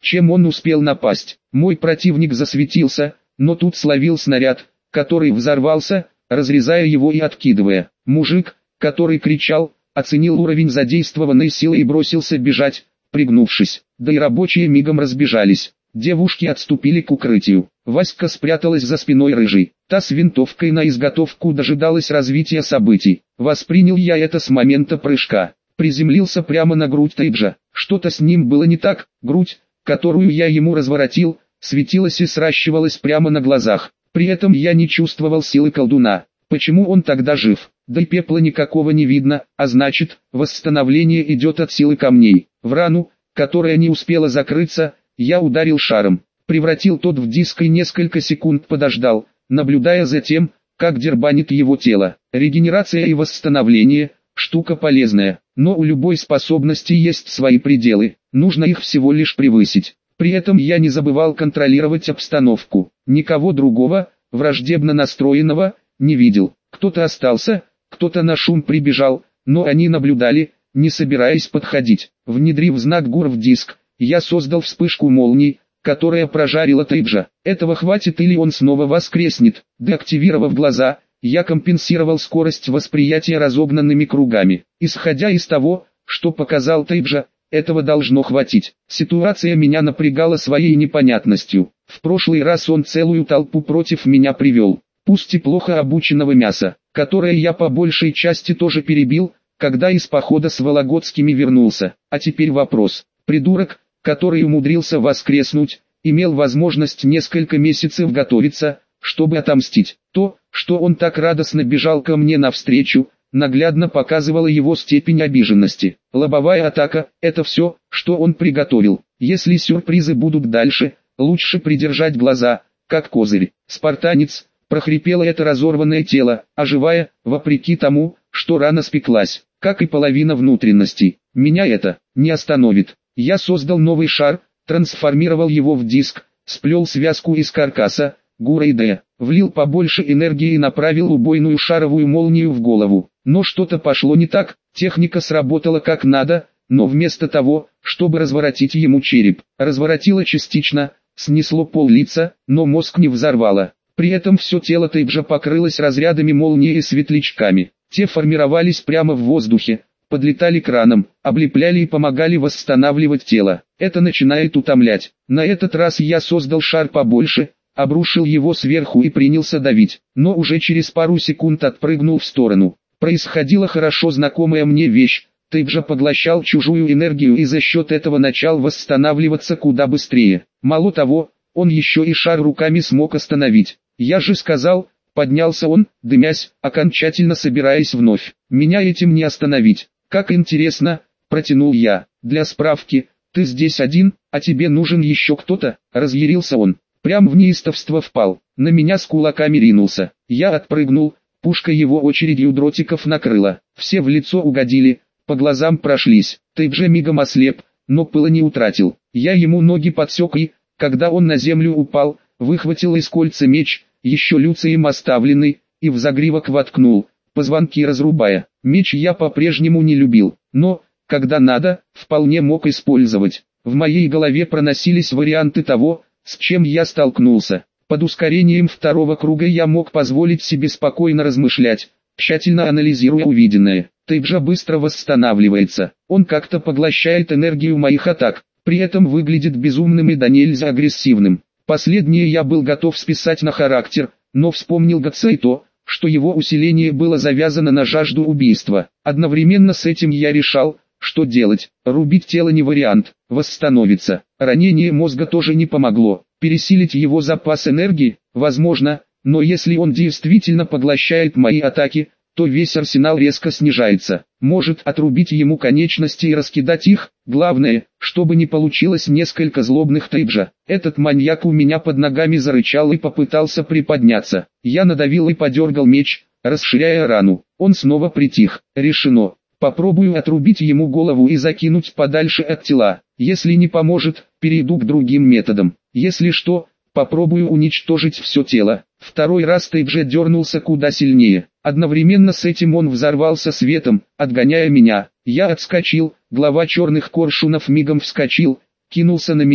A: чем он успел напасть. Мой противник засветился, но тут словил снаряд, который взорвался, разрезая его и откидывая. Мужик, который кричал, оценил уровень задействованной силы и бросился бежать, пригнувшись. Да и рабочие мигом разбежались. Девушки отступили к укрытию. Васька спряталась за спиной рыжей. Та с винтовкой на изготовку дожидалась развития событий. Воспринял я это с момента прыжка. Приземлился прямо на грудь Тейджа. Что-то с ним было не так. Грудь, которую я ему разворотил, светилась и сращивалась прямо на глазах. При этом я не чувствовал силы колдуна. Почему он тогда жив? Да и пепла никакого не видно, а значит, восстановление идет от силы камней. В рану, которая не успела закрыться, я ударил шаром, превратил тот в диск и несколько секунд подождал, наблюдая за тем, как дербанит его тело. Регенерация и восстановление – штука полезная, но у любой способности есть свои пределы, нужно их всего лишь превысить. При этом я не забывал контролировать обстановку, никого другого, враждебно настроенного, не видел. Кто-то остался, кто-то на шум прибежал, но они наблюдали, не собираясь подходить. Внедрив знак ГУР в диск, я создал вспышку молний, которая прожарила Тейджа. Этого хватит или он снова воскреснет. Деактивировав глаза, я компенсировал скорость восприятия разогнанными кругами. Исходя из того, что показал Тейджа, этого должно хватить. Ситуация меня напрягала своей непонятностью. В прошлый раз он целую толпу против меня привел. Пусть и плохо обученного мяса, которое я по большей части тоже перебил, когда из похода с Вологодскими вернулся. А теперь вопрос. Придурок, который умудрился воскреснуть, имел возможность несколько месяцев готовиться, чтобы отомстить. То, что он так радостно бежал ко мне навстречу, наглядно показывало его степень обиженности. Лобовая атака – это все, что он приготовил. Если сюрпризы будут дальше, лучше придержать глаза, как козырь. Спартанец, прохрипело это разорванное тело, оживая, вопреки тому, что рана спеклась, как и половина внутренностей. Меня это не остановит. Я создал новый шар, трансформировал его в диск, сплел связку из каркаса, гура и Д, влил побольше энергии и направил убойную шаровую молнию в голову. Но что-то пошло не так, техника сработала как надо, но вместо того, чтобы разворотить ему череп, разворотила частично, снесло пол-лица, но мозг не взорвало. При этом все тело Тейджа покрылось разрядами молнии и светлячками. Те формировались прямо в воздухе, подлетали к ранам, облепляли и помогали восстанавливать тело. Это начинает утомлять. На этот раз я создал шар побольше, обрушил его сверху и принялся давить, но уже через пару секунд отпрыгнул в сторону. Происходила хорошо знакомая мне вещь. Тейджа поглощал чужую энергию и за счет этого начал восстанавливаться куда быстрее. Мало того, он еще и шар руками смог остановить. Я же сказал, поднялся он, дымясь, окончательно собираясь вновь. Меня этим не остановить. Как интересно, протянул я. Для справки, ты здесь один, а тебе нужен еще кто-то, разъярился он. Прям в неистовство впал, на меня с кулаками ринулся. Я отпрыгнул, пушка его очередью дротиков накрыла. Все в лицо угодили, по глазам прошлись. Тейджа мигом ослеп, но пыла не утратил. Я ему ноги подсек и, когда он на землю упал, выхватил из кольца меч, еще Люцием оставленный, и в загривок воткнул, позвонки разрубая. Меч я по-прежнему не любил, но, когда надо, вполне мог использовать. В моей голове проносились варианты того, с чем я столкнулся. Под ускорением второго круга я мог позволить себе спокойно размышлять, тщательно анализируя увиденное. Тейджа быстро восстанавливается, он как-то поглощает энергию моих атак, при этом выглядит безумным и до нельзя агрессивным. Последнее я был готов списать на характер, но вспомнил Гатса и то, что его усиление было завязано на жажду убийства. Одновременно с этим я решал, что делать. Рубить тело не вариант, восстановиться. Ранение мозга тоже не помогло. Пересилить его запас энергии, возможно, но если он действительно поглощает мои атаки, то весь арсенал резко снижается. Может отрубить ему конечности и раскидать их, главное, чтобы не получилось несколько злобных Тейджа. Этот маньяк у меня под ногами зарычал и попытался приподняться. Я надавил и подергал меч, расширяя рану. Он снова притих. Решено. Попробую отрубить ему голову и закинуть подальше от тела. Если не поможет, перейду к другим методам. Если что, попробую уничтожить все тело. Второй раз Тейджа дернулся куда сильнее. Одновременно с этим он взорвался светом, отгоняя меня. Я отскочил, глава черных коршунов мигом вскочил, кинулся на меня,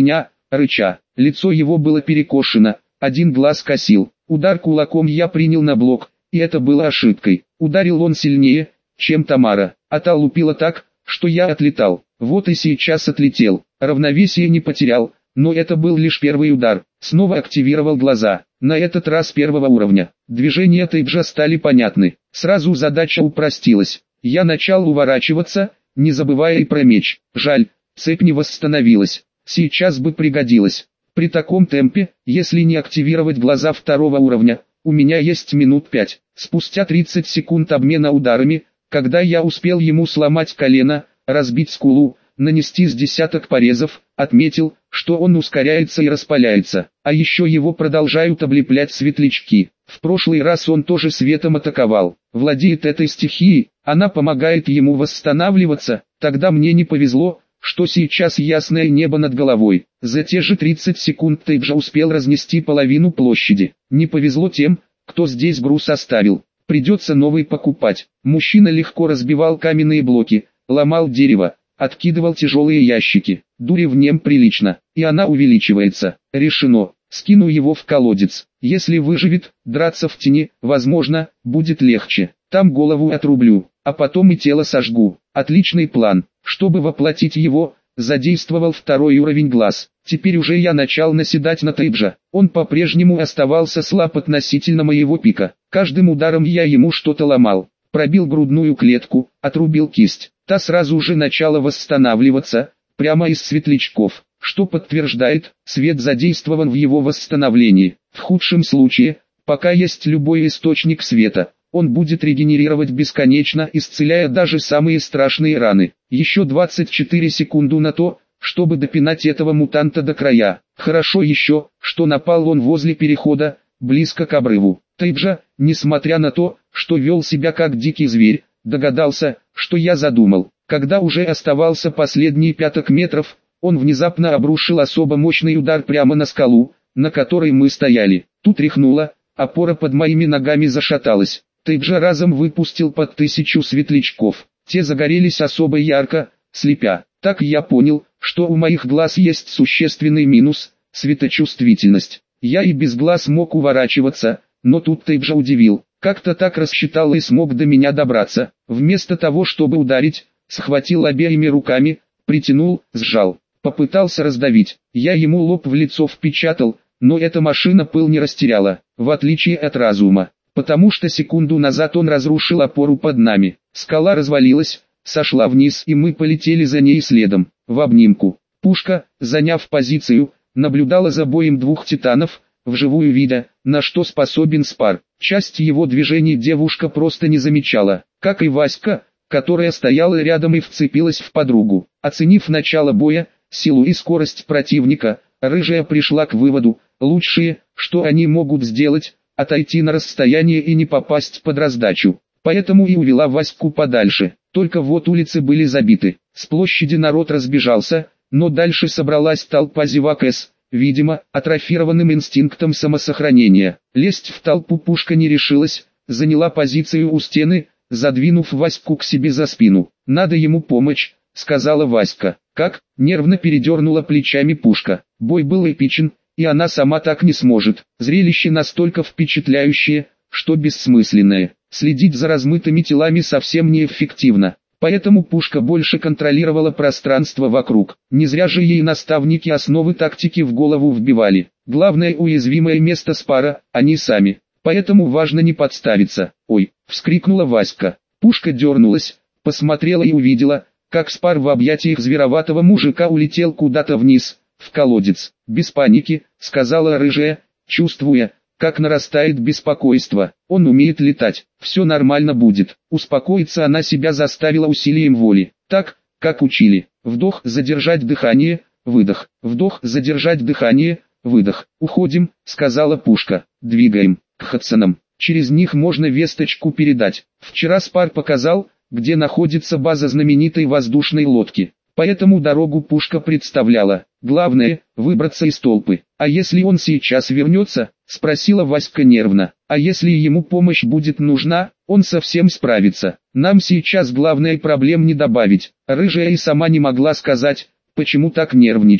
A: рыча. Лицо его было перекошено, один глаз косил. Удар кулаком я принял на блок, и это было ошибкой. Ударил он сильнее, чем Тамара, а та лупила так, что я отлетал. Вот и сейчас отлетел, равновесие не потерял, но это был лишь первый удар. Снова активировал глаза, на этот раз первого уровня. Движения Тейджа стали понятны, сразу задача упростилась. Я начал уворачиваться, не забывая и про меч. Жаль, цепь не восстановилась, сейчас бы пригодилась. При таком темпе, если не активировать глаза второго уровня, у меня есть минут пять. Спустя тридцать секунд обмена ударами, когда я успел ему сломать колено, разбить скулу, нанести с десяток порезов, отметил, что он ускоряется и распаляется. А еще его продолжают облеплять светлячки. В прошлый раз он тоже светом атаковал. Владеет этой стихией, она помогает ему восстанавливаться. Тогда мне не повезло, что сейчас ясное небо над головой. За те же тридцать секунд Тейджа успел разнести половину площади. Не повезло тем, кто здесь груз оставил. Придется новый покупать. Мужчина легко разбивал каменные блоки, ломал дерево, откидывал тяжелые ящики. Дури в нем прилично, и она увеличивается. Решено. Скину его в колодец. Если выживет, драться в тени, возможно, будет легче. Там голову отрублю, а потом и тело сожгу. Отличный план. Чтобы воплотить его, задействовал второй уровень глаз. Теперь уже я начал наседать на Тейджа. Он по-прежнему оставался слаб относительно моего пика. Каждым ударом я ему что-то ломал. Пробил грудную клетку, отрубил кисть. Та сразу же начала восстанавливаться, прямо из светлячков, что подтверждает, свет задействован в его восстановлении. В худшем случае, пока есть любой источник света, он будет регенерировать бесконечно, исцеляя даже самые страшные раны. Еще двадцать четыре секунды на то, чтобы допинать этого мутанта до края. Хорошо еще, что напал он возле перехода, близко к обрыву. Тейджа, несмотря на то, что вел себя как дикий зверь, догадался, что я задумал. Когда уже оставался последний пяток метров, он внезапно обрушил особо мощный удар прямо на скалу, на которой мы стояли. Тут тряхнуло, опора под моими ногами зашаталась. Тейджа разом выпустил под тысячу светлячков. Те загорелись особо ярко, слепя. Так я понял, что у моих глаз есть существенный минус – светочувствительность. Я и без глаз мог уворачиваться, но тут Тейджа удивил. Как-то так рассчитал и смог до меня добраться. Вместо того, чтобы ударить, схватил обеими руками, притянул, сжал. Попытался раздавить. Я ему лоб в лицо впечатал, но эта машина пыл не растеряла, в отличие от разума. Потому что секунду назад он разрушил опору под нами. Скала развалилась, сошла вниз, и мы полетели за ней следом, в обнимку. Пушка, заняв позицию, наблюдала за боем двух титанов, вживую видя, на что способен Спар. Часть его движений девушка просто не замечала, как и Васька, которая стояла рядом и вцепилась в подругу. Оценив начало боя, силу и скорость противника, Рыжая пришла к выводу: лучшее, что они могут сделать, отойти на расстояние и не попасть под раздачу. Поэтому и увела Ваську подальше. Только вот улицы были забиты. С площади народ разбежался, но дальше собралась толпа зевак с, видимо, атрофированным инстинктом самосохранения. Лезть в толпу пушка не решилась, заняла позицию у стены, задвинув Ваську к себе за спину. «Надо ему помочь», — сказала Васька. «Как?» — нервно передернула плечами пушка. Бой был эпичен, и она сама так не сможет. Зрелище настолько впечатляющее, что бессмысленное. Следить за размытыми телами совсем неэффективно. Поэтому пушка больше контролировала пространство вокруг. Не зря же ей наставники основы тактики в голову вбивали. Главное уязвимое место Спара – они сами. Поэтому важно не подставиться. «Ой!» – вскрикнула Васька. Пушка дернулась, посмотрела и увидела, как Спар в объятиях звероватого мужика улетел куда-то вниз, в колодец. «Без паники», — сказала Рыжая, чувствуя, как нарастает беспокойство. «Он умеет летать, все нормально будет». Успокоиться она себя заставила усилием воли, так, как учили. Вдох, задержать дыхание, выдох. Вдох, задержать дыхание, выдох. «Уходим», — сказала пушка. «Двигаем, к Хадсонам. Через них можно весточку передать. Вчера Спар показал, где находится база знаменитой воздушной лодки. Поэтому дорогу пушка представляла. Главное – выбраться из толпы. А если он сейчас вернется, спросила Васька нервно. А если ему помощь будет нужна, он совсем справится. Нам сейчас главное проблем не добавить. Рыжая и сама не могла сказать, почему так нервничала.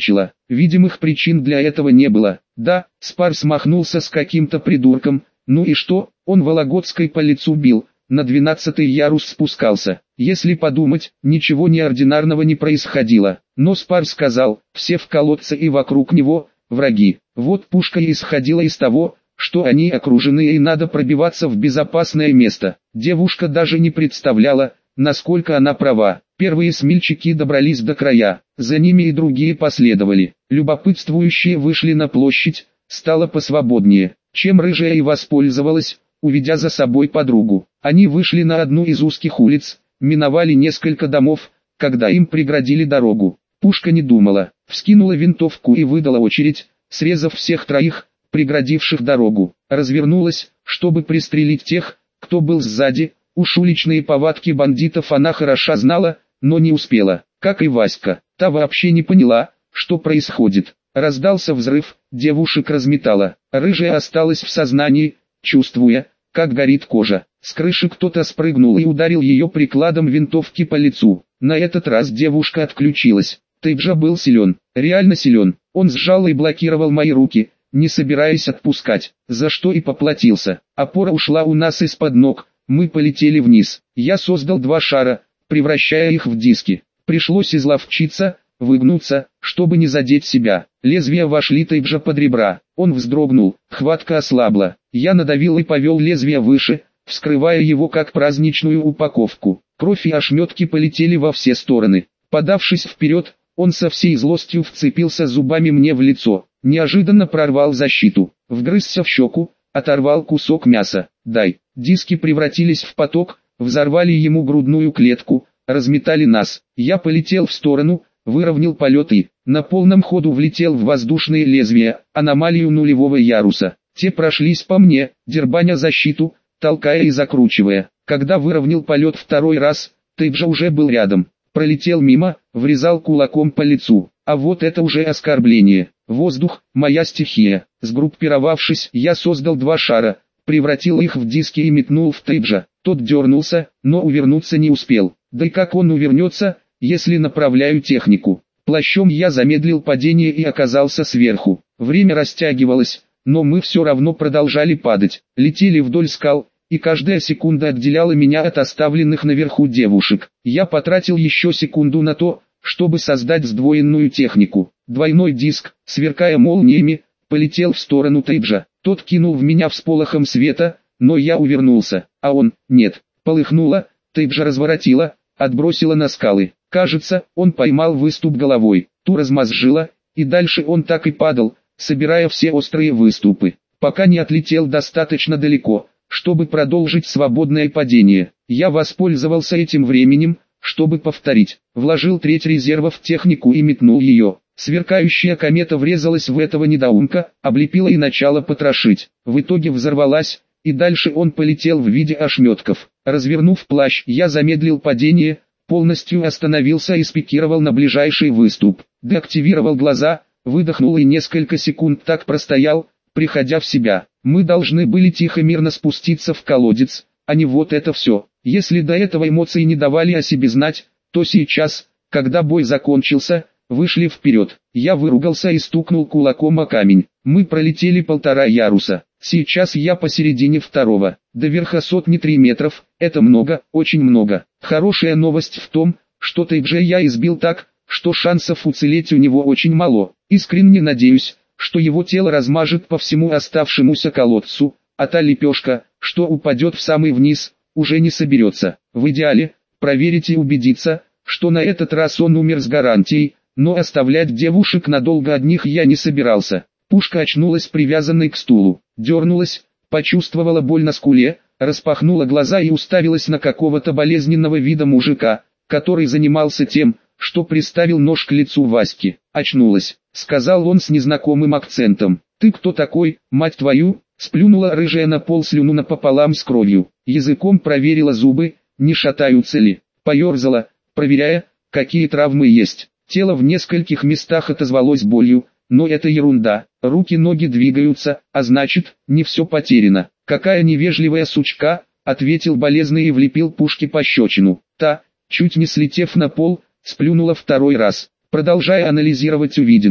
A: видимых причин для этого не было. Да, Спар смахнулся с каким-то придурком, ну и что, он Вологодской по лицу бил, на двенадцатый ярус спускался. Если подумать, ничего неординарного не происходило. Но Спар сказал, все в колодце и вокруг него, враги. Вот пушка и исходила из того, что они окружены и надо пробиваться в безопасное место. Девушка даже не представляла, насколько она права. Первые смельчаки добрались до края, за ними и другие последовали. Любопытствующие вышли на площадь, стало посвободнее, чем рыжая и воспользовалась, уведя за собой подругу. Они вышли на одну из узких улиц, миновали несколько домов, когда им преградили дорогу. Пушка не думала, вскинула винтовку и выдала очередь, срезав всех троих, преградивших дорогу. Развернулась, чтобы пристрелить тех, кто был сзади. Уж уличные повадки бандитов она хорошо знала, но не успела, как и Васька. Та вообще не поняла, что происходит. Раздался взрыв, девушек разметала. Рыжая осталась в сознании, чувствуя, как горит кожа. С крыши кто-то спрыгнул и ударил ее прикладом винтовки по лицу. На этот раз девушка отключилась. Тейджа был силен, реально силен. Он сжал и блокировал мои руки, не собираясь отпускать, за что и поплатился. Опора ушла у нас из-под ног, мы полетели вниз. Я создал два шара, превращая их в диски. Пришлось изловчиться, выгнуться, чтобы не задеть себя. Лезвия вошли Тейджа под ребра. Он вздрогнул, хватка ослабла. Я надавил и повел лезвие выше, вскрывая его как праздничную упаковку. Кровь и ошметки полетели во все стороны. Подавшись вперед, он со всей злостью вцепился зубами мне в лицо. Неожиданно прорвал защиту, вгрызся в щеку, оторвал кусок мяса. «Дай». Диски превратились в поток, взорвали ему грудную клетку, разметали нас. Я полетел в сторону, выровнял полет и, на полном ходу влетел в воздушные лезвия, аномалию нулевого яруса. Те прошлись по мне, дербаня защиту, толкая и закручивая. Когда выровнял полет второй раз, Тейджа уже был рядом. Пролетел мимо, врезал кулаком по лицу. А вот это уже оскорбление. Воздух, моя стихия. Сгруппировавшись, я создал два шара, превратил их в диски и метнул в Тейджа. Тот дернулся, но увернуться не успел. Да и как он увернется, если направляю технику? Плащом я замедлил падение и оказался сверху. Время растягивалось, но мы все равно продолжали падать. Летели вдоль скал, и каждая секунда отделяла меня от оставленных наверху девушек. Я потратил еще секунду на то, чтобы создать сдвоенную технику. Двойной диск, сверкая молниями, полетел в сторону Тейджа. Тот кинул в меня всполохом света, но я увернулся, а он, нет. Полыхнуло, Тейджа разворотила, отбросила на скалы. Кажется, он поймал выступ головой, ту размозжила, и дальше он так и падал, собирая все острые выступы, пока не отлетел достаточно далеко, чтобы продолжить свободное падение. Я воспользовался этим временем, чтобы повторить. Вложил треть резерва в технику и метнул ее. Сверкающая комета врезалась в этого недоумка, облепила и начала потрошить. В итоге взорвалась, и дальше он полетел в виде ошметков. Развернув плащ, я замедлил падение, полностью остановился и спикировал на ближайший выступ. Деактивировал глаза, выдохнул и несколько секунд так простоял, приходя в себя. Мы должны были тихо-мирно спуститься в колодец, а не вот это все. Если до этого эмоции не давали о себе знать, то сейчас, когда бой закончился, вышли вперед. Я выругался и стукнул кулаком о камень. Мы пролетели полтора яруса. Сейчас я посередине второго. До верха сотни три метров, это много, очень много. Хорошая новость в том, что Тейджа я избил так, что шансов уцелеть у него очень мало. Искренне надеюсь, что его тело размажет по всему оставшемуся колодцу, а та лепешка, что упадет в самый вниз, уже не соберется. В идеале, проверить и убедиться, что на этот раз он умер с гарантией, но оставлять девушек надолго одних я не собирался. Пушка очнулась привязанной к стулу, дернулась, почувствовала боль на скуле, распахнула глаза и уставилась на какого-то болезненного вида мужика, который занимался тем, что приставил нож к лицу Васьки. «Очнулась», — сказал он с незнакомым акцентом. «Ты кто такой, мать твою?» Сплюнула рыжая на пол слюну напополам с кровью. Языком проверила зубы, не шатаются ли. Поерзала, проверяя, какие травмы есть. Тело в нескольких местах отозвалось болью, но это ерунда. Руки-ноги двигаются, а значит, не все потеряно. «Какая невежливая сучка», — ответил болезный и влепил пушке пощечину. Та, чуть не слетев на пол, сплюнула второй раз, продолжая анализировать увиденное.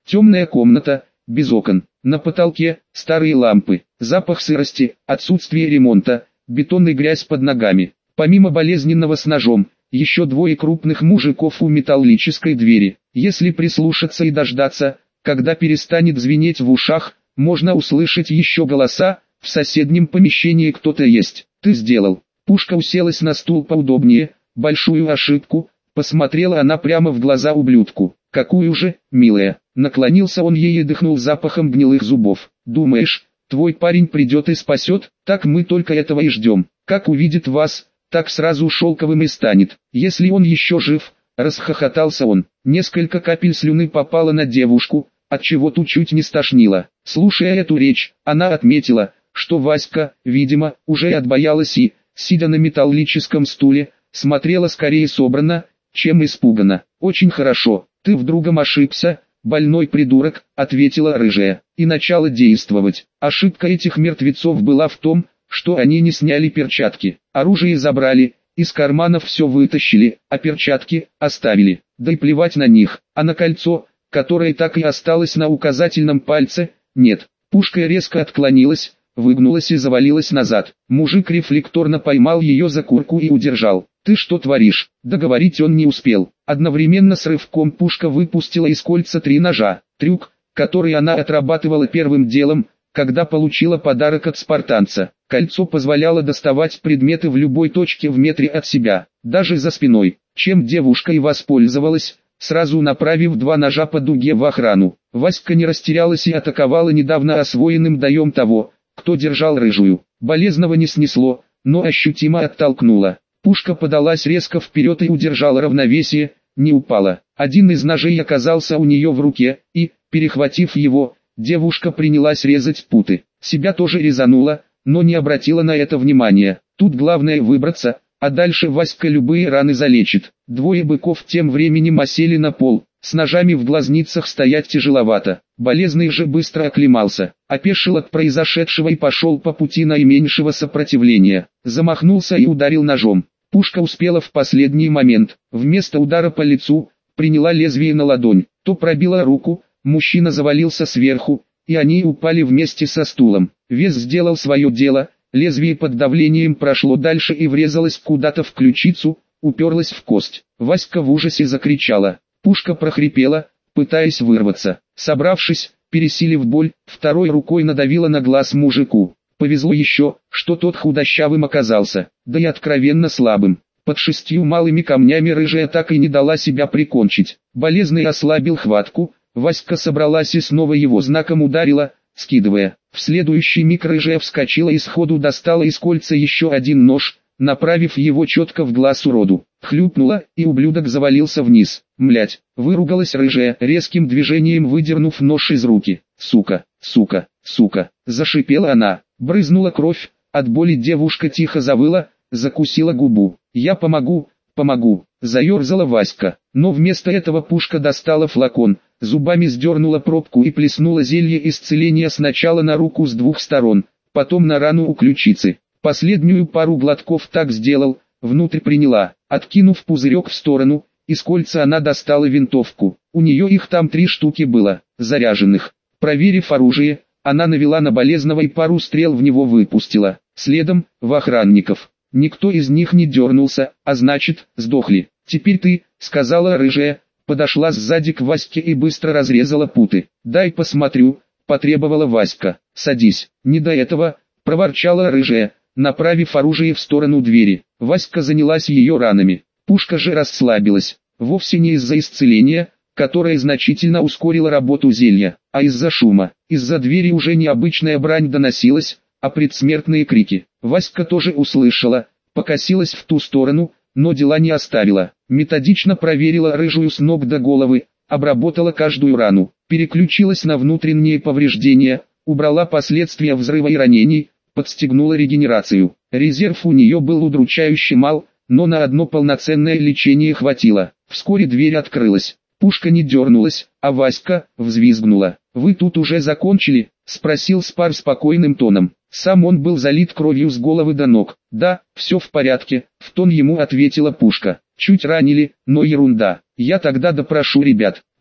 A: Темная комната, без окон. На потолке старые лампы, запах сырости, отсутствие ремонта, бетон и грязь под ногами. Помимо болезненного с ножом, еще двое крупных мужиков у металлической двери. Если прислушаться и дождаться, когда перестанет звенеть в ушах, можно услышать еще голоса. В соседнем помещении кто-то есть. Ты сделал. Пушка уселась на стул поудобнее. Большую ошибку. Посмотрела она прямо в глаза ублюдку. Какую же, милая. Наклонился он ей и дыхнул запахом гнилых зубов. Думаешь, твой парень придет и спасет? Так мы только этого и ждем. Как увидит вас, так сразу шелковым и станет. Если он еще жив, расхохотался он. Несколько капель слюны попало на девушку, отчего ту чуть не стошнило. Слушая эту речь, она отметила, что Васька, видимо, уже отбоялась и, сидя на металлическом стуле, смотрела скорее собрано, чем испуганно. «Очень хорошо, ты в другом ошибся, больной придурок», — ответила рыжая, и начала действовать. Ошибка этих мертвецов была в том, что они не сняли перчатки. Оружие забрали, из карманов все вытащили, а перчатки оставили. Да и плевать на них, а на кольцо, которое так и осталось на указательном пальце, нет. Пушка резко отклонилась, выгнулась и завалилась назад. Мужик рефлекторно поймал ее за куртку и удержал. «Ты что творишь?» Договорить он не успел. Одновременно с рывком пушка выпустила из кольца три ножа. Трюк, который она отрабатывала первым делом, когда получила подарок от спартанца. Кольцо позволяло доставать предметы в любой точке в метре от себя, даже за спиной, чем девушка и воспользовалась, сразу направив два ножа по дуге в охрану. Васька не растерялась и атаковала недавно освоенным даем того, кто держал рыжую. Болезного не снесло, но ощутимо оттолкнула. Пушка подалась резко вперед и удержала равновесие, не упала. Один из ножей оказался у нее в руке, и, перехватив его, девушка принялась резать путы. Себя тоже резанула, но не обратила на это внимания. Тут главное выбраться, а дальше Васька любые раны залечит. Двое быков тем временем осели на пол. С ножами в глазницах стоять тяжеловато. Болезный же быстро оклемался, опешил от произошедшего и пошел по пути наименьшего сопротивления. Замахнулся и ударил ножом. Пушка успела в последний момент. Вместо удара по лицу, приняла лезвие на ладонь. То пробила руку, мужчина завалился сверху, и они упали вместе со стулом. Вес сделал свое дело, лезвие под давлением прошло дальше и врезалось куда-то в ключицу, уперлось в кость. Васька в ужасе закричала. Пушка прохрипела, пытаясь вырваться. Собравшись, пересилив боль, второй рукой надавила на глаз мужику. Повезло еще, что тот худощавым оказался, да и откровенно слабым. Под шестью малыми камнями рыжая так и не дала себя прикончить. Болезный ослабил хватку, Васька собралась и снова его знаком ударила, скидывая. В следующий миг рыжая вскочила и сходу достала из кольца еще один нож, направив его четко в глаз уроду. Хлюпнула, и ублюдок завалился вниз. Млять, выругалась рыжая, резким движением выдернув нож из руки. Сука, сука, сука, зашипела она, брызнула кровь, от боли девушка тихо завыла, закусила губу. Я помогу, помогу, заерзала Васька, но вместо этого пушка достала флакон, зубами сдернула пробку и плеснула зелье исцеления сначала на руку с двух сторон, потом на рану у ключицы. Последнюю пару глотков так сделал, внутрь приняла, откинув пузырек в сторону, из кольца она достала винтовку. У нее их там три штуки было, заряженных. Проверив оружие, она навела на болезного и пару стрел в него выпустила. Следом, в охранников. Никто из них не дернулся, а значит, сдохли. «Теперь ты», — сказала рыжая, подошла сзади к Ваське и быстро разрезала путы. «Дай посмотрю», — потребовала Васька. «Садись». «Не до этого», — проворчала рыжая, направив оружие в сторону двери. Васька занялась ее ранами. Пушка же расслабилась. Вовсе не из-за исцеления, которое значительно ускорило работу зелья, а из-за шума. Из-за двери уже необычная брань доносилась, а предсмертные крики. Васька тоже услышала, покосилась в ту сторону, но дела не оставила. Методично проверила рыжую с ног до головы, обработала каждую рану, переключилась на внутренние повреждения, убрала последствия взрыва и ранений, подстегнула регенерацию. Резерв у нее был удручающе мал, но на одно полноценное лечение хватило. Вскоре дверь открылась. Пушка не дернулась, а Васька взвизгнула. «Вы тут уже закончили?» — спросил Спар спокойным тоном. Сам он был залит кровью с головы до ног. «Да, все в порядке», — в тон ему ответила Пушка. «Чуть ранили, но ерунда. Я тогда допрошу ребят».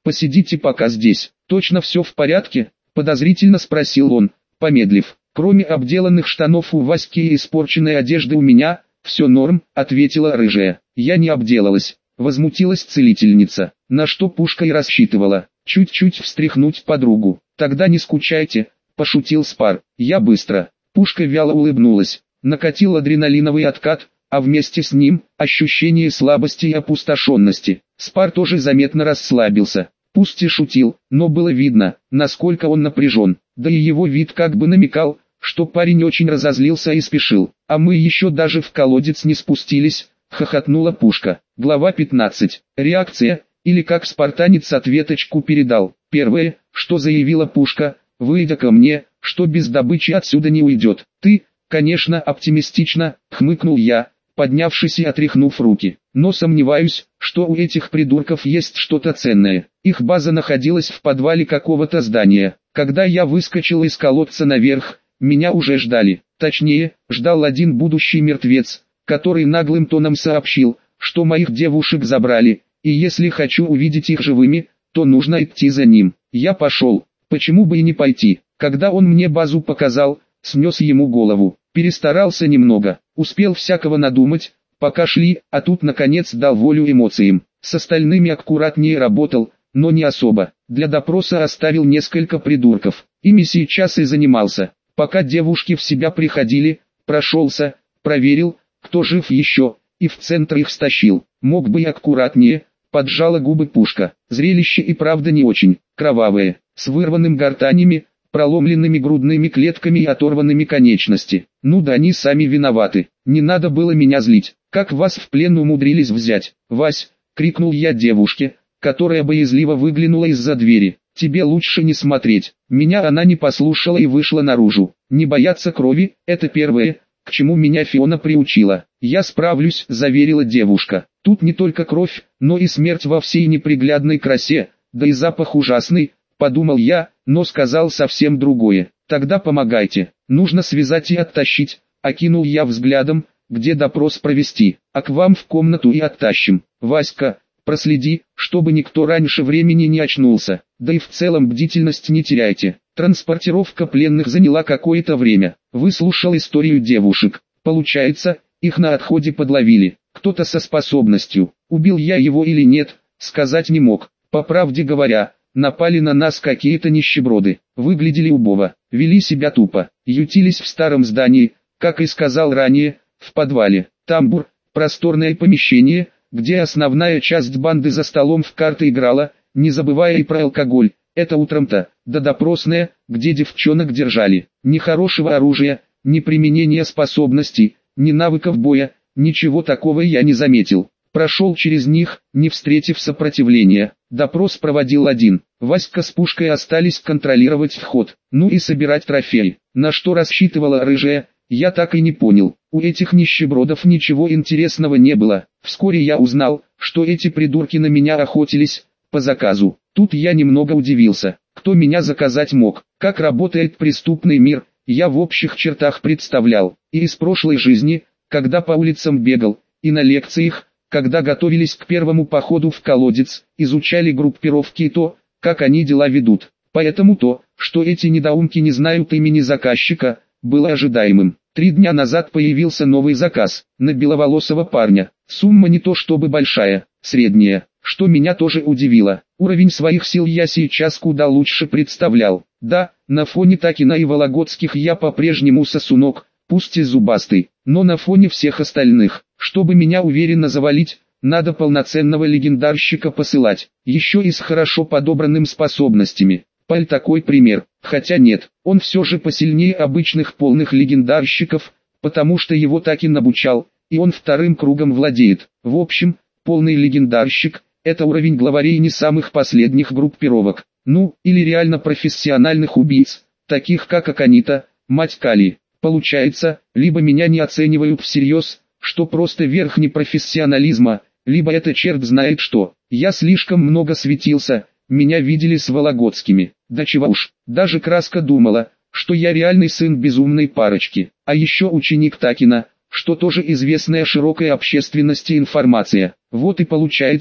A: посидите пока здесь. Точно все в порядке? Подозрительно спросил он, помедлив. Кроме обделанных штанов у Васьки и испорченной одежды у меня, все норм, ответила рыжая. Я не обделалась, возмутилась целительница, на что Пушка и рассчитывала, чуть-чуть встряхнуть подругу. Тогда не скучайте, пошутил Спар. Я быстро. Пушка вяло улыбнулась, накатил адреналиновый откат, а вместе с ним ощущение слабости и опустошенности. Спар тоже заметно расслабился. Пусть и шутил, но было видно, насколько он напряжен, да и его вид как бы намекал, что парень очень разозлился и спешил. А мы еще даже в колодец не спустились, хохотнула Пушка. Глава пятнадцать. Реакция, или как спартанец ответочку передал. Первое, что заявила Пушка, выйдя ко мне, что без добычи отсюда не уйдет. Ты, конечно, оптимистично, хмыкнул я, поднявшись и отряхнув руки. Но сомневаюсь, что у этих придурков есть что-то ценное. Их база находилась в подвале какого-то здания. Когда я выскочил из колодца наверх, меня уже ждали. Точнее, ждал один будущий мертвец, который наглым тоном сообщил, что моих девушек забрали, и если хочу увидеть их живыми, то нужно идти за ним. Я пошел. Почему бы и не пойти? Когда он мне базу показал, снес ему голову. Перестарался немного, успел всякого надумать, пока шли, а тут наконец дал волю эмоциям. С остальными аккуратнее работал, но не особо. Для допроса оставил несколько придурков. Ими сейчас и занимался. Пока девушки в себя приходили, прошелся, проверил, кто жив еще, и в центр их стащил. Мог бы и аккуратнее, поджала губы Пушка. Зрелище и правда не очень, кровавое, с вырванным гортанями, проломленными грудными клетками и оторванными конечности. Ну да они сами виноваты, не надо было меня злить. Как вас в плен умудрились взять? Вась, крикнул я девушке, которая боязливо выглянула из-за двери. Тебе лучше не смотреть. Меня она не послушала и вышла наружу. Не бояться крови, это первое, к чему меня Фиона приучила. Я справлюсь, заверила девушка. Тут не только кровь, но и смерть во всей неприглядной красе, да и запах ужасный, подумал я, но сказал совсем другое. Тогда помогайте, нужно связать и оттащить, окинул я взглядом, где допрос провести, а к вам в комнату и оттащим. Васька, проследи, чтобы никто раньше времени не очнулся, да и в целом бдительность не теряйте. Транспортировка пленных заняла какое-то время. Выслушал историю девушек. Получается, их на отходе подловили. Кто-то со способностью. Убил я его или нет, сказать не мог. По правде говоря, напали на нас какие-то нищеброды. Выглядели убого, вели себя тупо. Ютились в старом здании, как и сказал ранее, в подвале. Тамбур, просторное помещение, где основная часть банды за столом в карты играла, не забывая и про алкоголь. Это утром-то, да допросная, где девчонок держали. Ни хорошего оружия, ни применения способностей, ни навыков боя, ничего такого я не заметил. Прошел через них, не встретив сопротивления. Допрос проводил один. Васька с Пушкой остались контролировать вход, ну и собирать трофеи. На что рассчитывала рыжая, я так и не понял. У этих нищебродов ничего интересного не было. Вскоре я узнал, что эти придурки на меня охотились, по заказу. Тут я немного удивился, кто меня заказать мог, как работает преступный мир, я в общих чертах представлял, и из прошлой жизни, когда по улицам бегал, и на лекциях, когда готовились к первому походу в колодец, изучали группировки и то, как они дела ведут. Поэтому то, что эти недоумки не знают имени заказчика, было ожидаемым. Три дня назад появился новый заказ, на беловолосого парня. Сумма не то чтобы большая, средняя, что меня тоже удивило. Уровень своих сил я сейчас куда лучше представлял. Да, на фоне Такина и Вологодских я по-прежнему сосунок, пусть и зубастый, но на фоне всех остальных, чтобы меня уверенно завалить, надо полноценного легендарщика посылать, еще и с хорошо подобранными способностями. Паль такой пример, хотя нет, он все же посильнее обычных полных легендарщиков, потому что его Такин обучал, и он вторым кругом владеет. В общем, полный легендарщик – это уровень главарей не самых последних группировок, ну, или реально профессиональных убийц, таких как Аканита, мать Кали. Получается, либо меня не оценивают всерьез, что просто верх непрофессионализма, либо это черт знает что. Я слишком много светился, меня видели с Вологодскими. Да чего уж, даже Краска думала, что я реальный сын безумной парочки, а еще ученик Такина, что тоже известная широкой общественности информация. Вот и получается,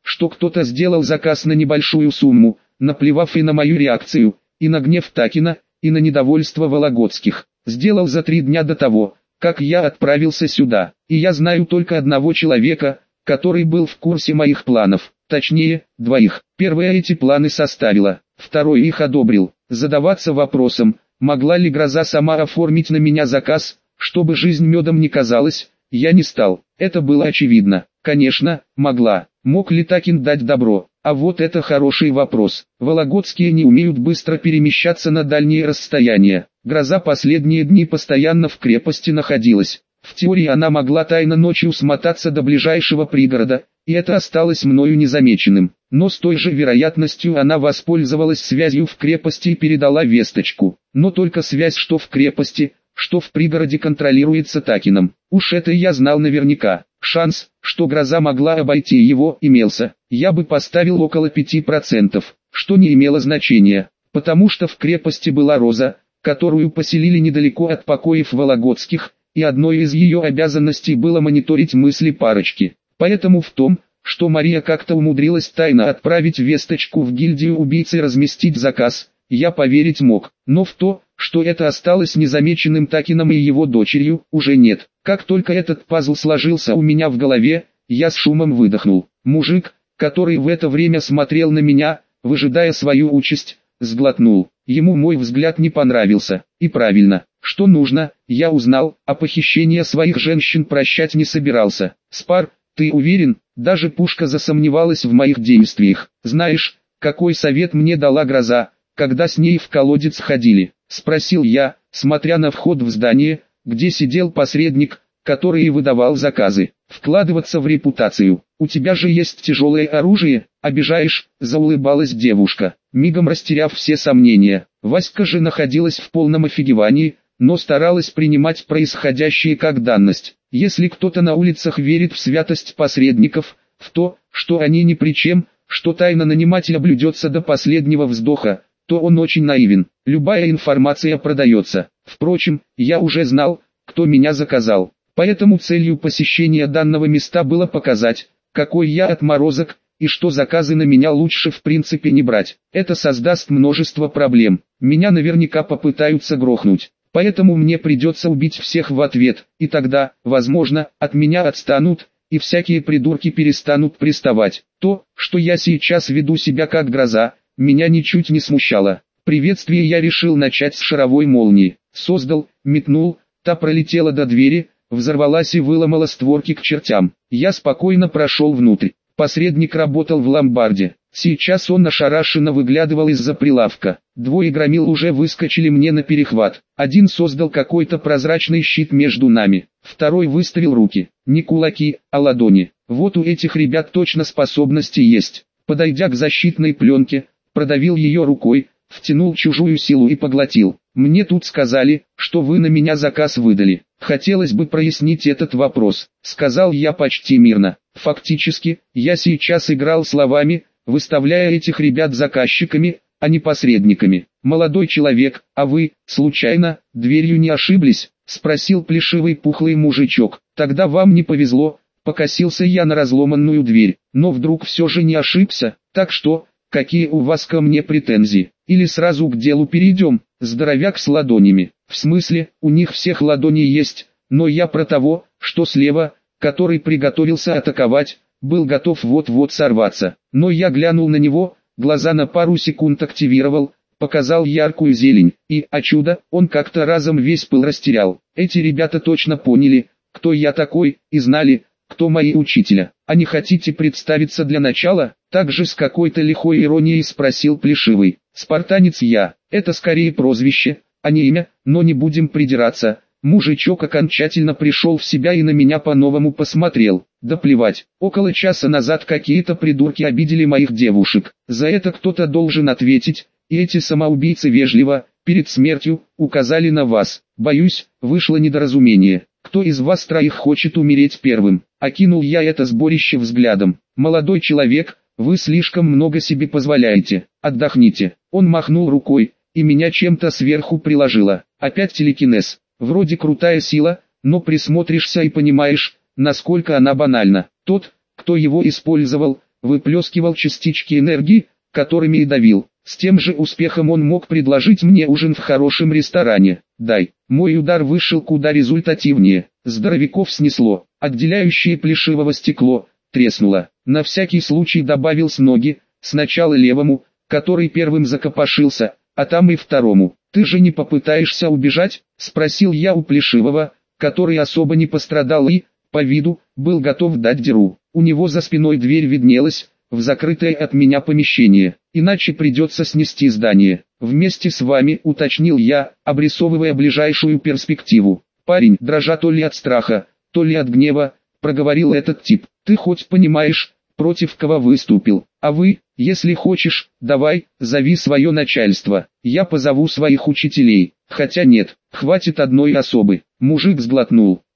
A: что кто-то сделал заказ на небольшую сумму, наплевав и на мою реакцию, и на гнев Такина, и на недовольство Вологодских. Сделал за три дня до того, как я отправился сюда. И я знаю только одного человека, который был в курсе моих планов. Точнее, двоих. Первый эти планы составила, второй их одобрил. Задаваться вопросом, могла ли гроза сама оформить на меня заказ, чтобы жизнь медом не казалась, я не стал. Это было очевидно. Конечно, могла. Мог ли Такин дать добро? А вот это хороший вопрос. Вологодские не умеют быстро перемещаться на дальние расстояния. Гроза последние дни постоянно в крепости находилась. В теории она могла тайно ночью смотаться до ближайшего пригорода, и это осталось мною незамеченным. Но с той же вероятностью она воспользовалась связью в крепости и передала весточку. Но только связь что в крепости, что в пригороде контролируется Такином. Уж это я знал наверняка. Шанс, что гроза могла обойти его, имелся. Я бы поставил около пяти процентов, что не имело значения, потому что в крепости была Роза, которую поселили недалеко от покоев Вологодских, и одной из ее обязанностей было мониторить мысли парочки. Поэтому в том, что Мария как-то умудрилась тайно отправить весточку в гильдию убийц и разместить заказ, я поверить мог. Но в то, что это осталось незамеченным Такином и его дочерью, уже нет. Как только этот пазл сложился у меня в голове, я с шумом выдохнул. Мужик, который в это время смотрел на меня, выжидая свою участь, сглотнул. Ему мой взгляд не понравился. И правильно, что нужно, я узнал, а похищение своих женщин прощать не собирался. Спар, ты уверен? Даже пушка засомневалась в моих действиях. Знаешь, какой совет мне дала гроза, когда с ней в колодец ходили? Спросил я, смотря на вход в здание, где сидел посредник, который и выдавал заказы. Вкладываться в репутацию. У тебя же есть тяжелое оружие, обижаешь, заулыбалась девушка, мигом растеряв все сомнения. Васька же находилась в полном офигевании, но старалась принимать происходящее как данность. Если кто-то на улицах верит в святость посредников, в то, что они ни при чем, что тайна нанимателя блюдется до последнего вздоха, то он очень наивен. Любая информация продается. Впрочем, я уже знал, кто меня заказал. Поэтому целью посещения данного места было показать, какой я отморозок, и что заказы на меня лучше в принципе не брать. Это создаст множество проблем. Меня наверняка попытаются грохнуть. Поэтому мне придется убить всех в ответ, и тогда, возможно, от меня отстанут, и всякие придурки перестанут приставать. То, что я сейчас веду себя как гроза, меня ничуть не смущало. Приветствие я решил начать с шаровой молнии. Создал, метнул, та пролетела до двери, взорвалась и выломала створки к чертям. Я спокойно прошел внутрь. Посредник работал в ломбарде. Сейчас он ошарашенно выглядывал из-за прилавка. Двое громил уже выскочили мне на перехват. Один создал какой-то прозрачный щит между нами. Второй выставил руки. Не кулаки, а ладони. Вот у этих ребят точно способности есть. Подойдя к защитной пленке, продавил ее рукой, втянул чужую силу и поглотил. Мне тут сказали, что вы на меня заказ выдали. Хотелось бы прояснить этот вопрос, сказал я почти мирно. Фактически, я сейчас играл словами, выставляя этих ребят заказчиками, а не посредниками. Молодой человек, а вы, случайно, дверью не ошиблись? Спросил плешивый пухлый мужичок. Тогда вам не повезло, покосился я на разломанную дверь, но вдруг все же не ошибся, так что... Какие у вас ко мне претензии? Или сразу к делу перейдем? Здоровяк с ладонями. В смысле, у них всех ладони есть, но я про того, что слева, который приготовился атаковать, был готов вот-вот сорваться. Но я глянул на него, глаза на пару секунд активировал, показал яркую зелень, и, о чудо, он как-то разом весь пыл растерял. Эти ребята точно поняли, кто я такой, и знали, кто мои учителя. А не хотите представиться для начала? Также с какой-то лихой иронией спросил плешивый. Спартанец я, это скорее прозвище, а не имя, но не будем придираться. Мужичок окончательно пришел в себя и на меня по-новому посмотрел. Да плевать, около часа назад какие-то придурки обидели моих девушек. За это кто-то должен ответить, и эти самоубийцы вежливо, перед смертью, указали на вас. Боюсь, вышло недоразумение. Кто из вас троих хочет умереть первым? Окинул я это сборище взглядом. Молодой человек, вы слишком много себе позволяете. Отдохните. Он махнул рукой, и меня чем-то сверху приложило. Опять телекинез. Вроде крутая сила, но присмотришься и понимаешь, насколько она банальна. Тот, кто его использовал, выплескивал частички энергии, которыми и давил. С тем же успехом он мог предложить мне ужин в хорошем ресторане. Дай. Мой удар вышел куда результативнее. Здоровяков снесло. Отделяющее плешивого стекло треснуло. На всякий случай добавил с ноги, сначала левому, который первым закопошился, а там и второму. «Ты же не попытаешься убежать?» – спросил я у плешивого, который особо не пострадал и, по виду, был готов дать дёру. У него за спиной дверь виднелась, в закрытое от меня помещение, иначе придется снести здание. «Вместе с вами», уточнил я, обрисовывая ближайшую перспективу. Парень, дрожа то ли от страха, то ли от гнева, проговорил этот тип. «Ты хоть понимаешь, против кого выступил? А вы, если хочешь, давай, зови свое начальство, я позову своих учителей. Хотя нет, хватит одной особы». Мужик сглотнул.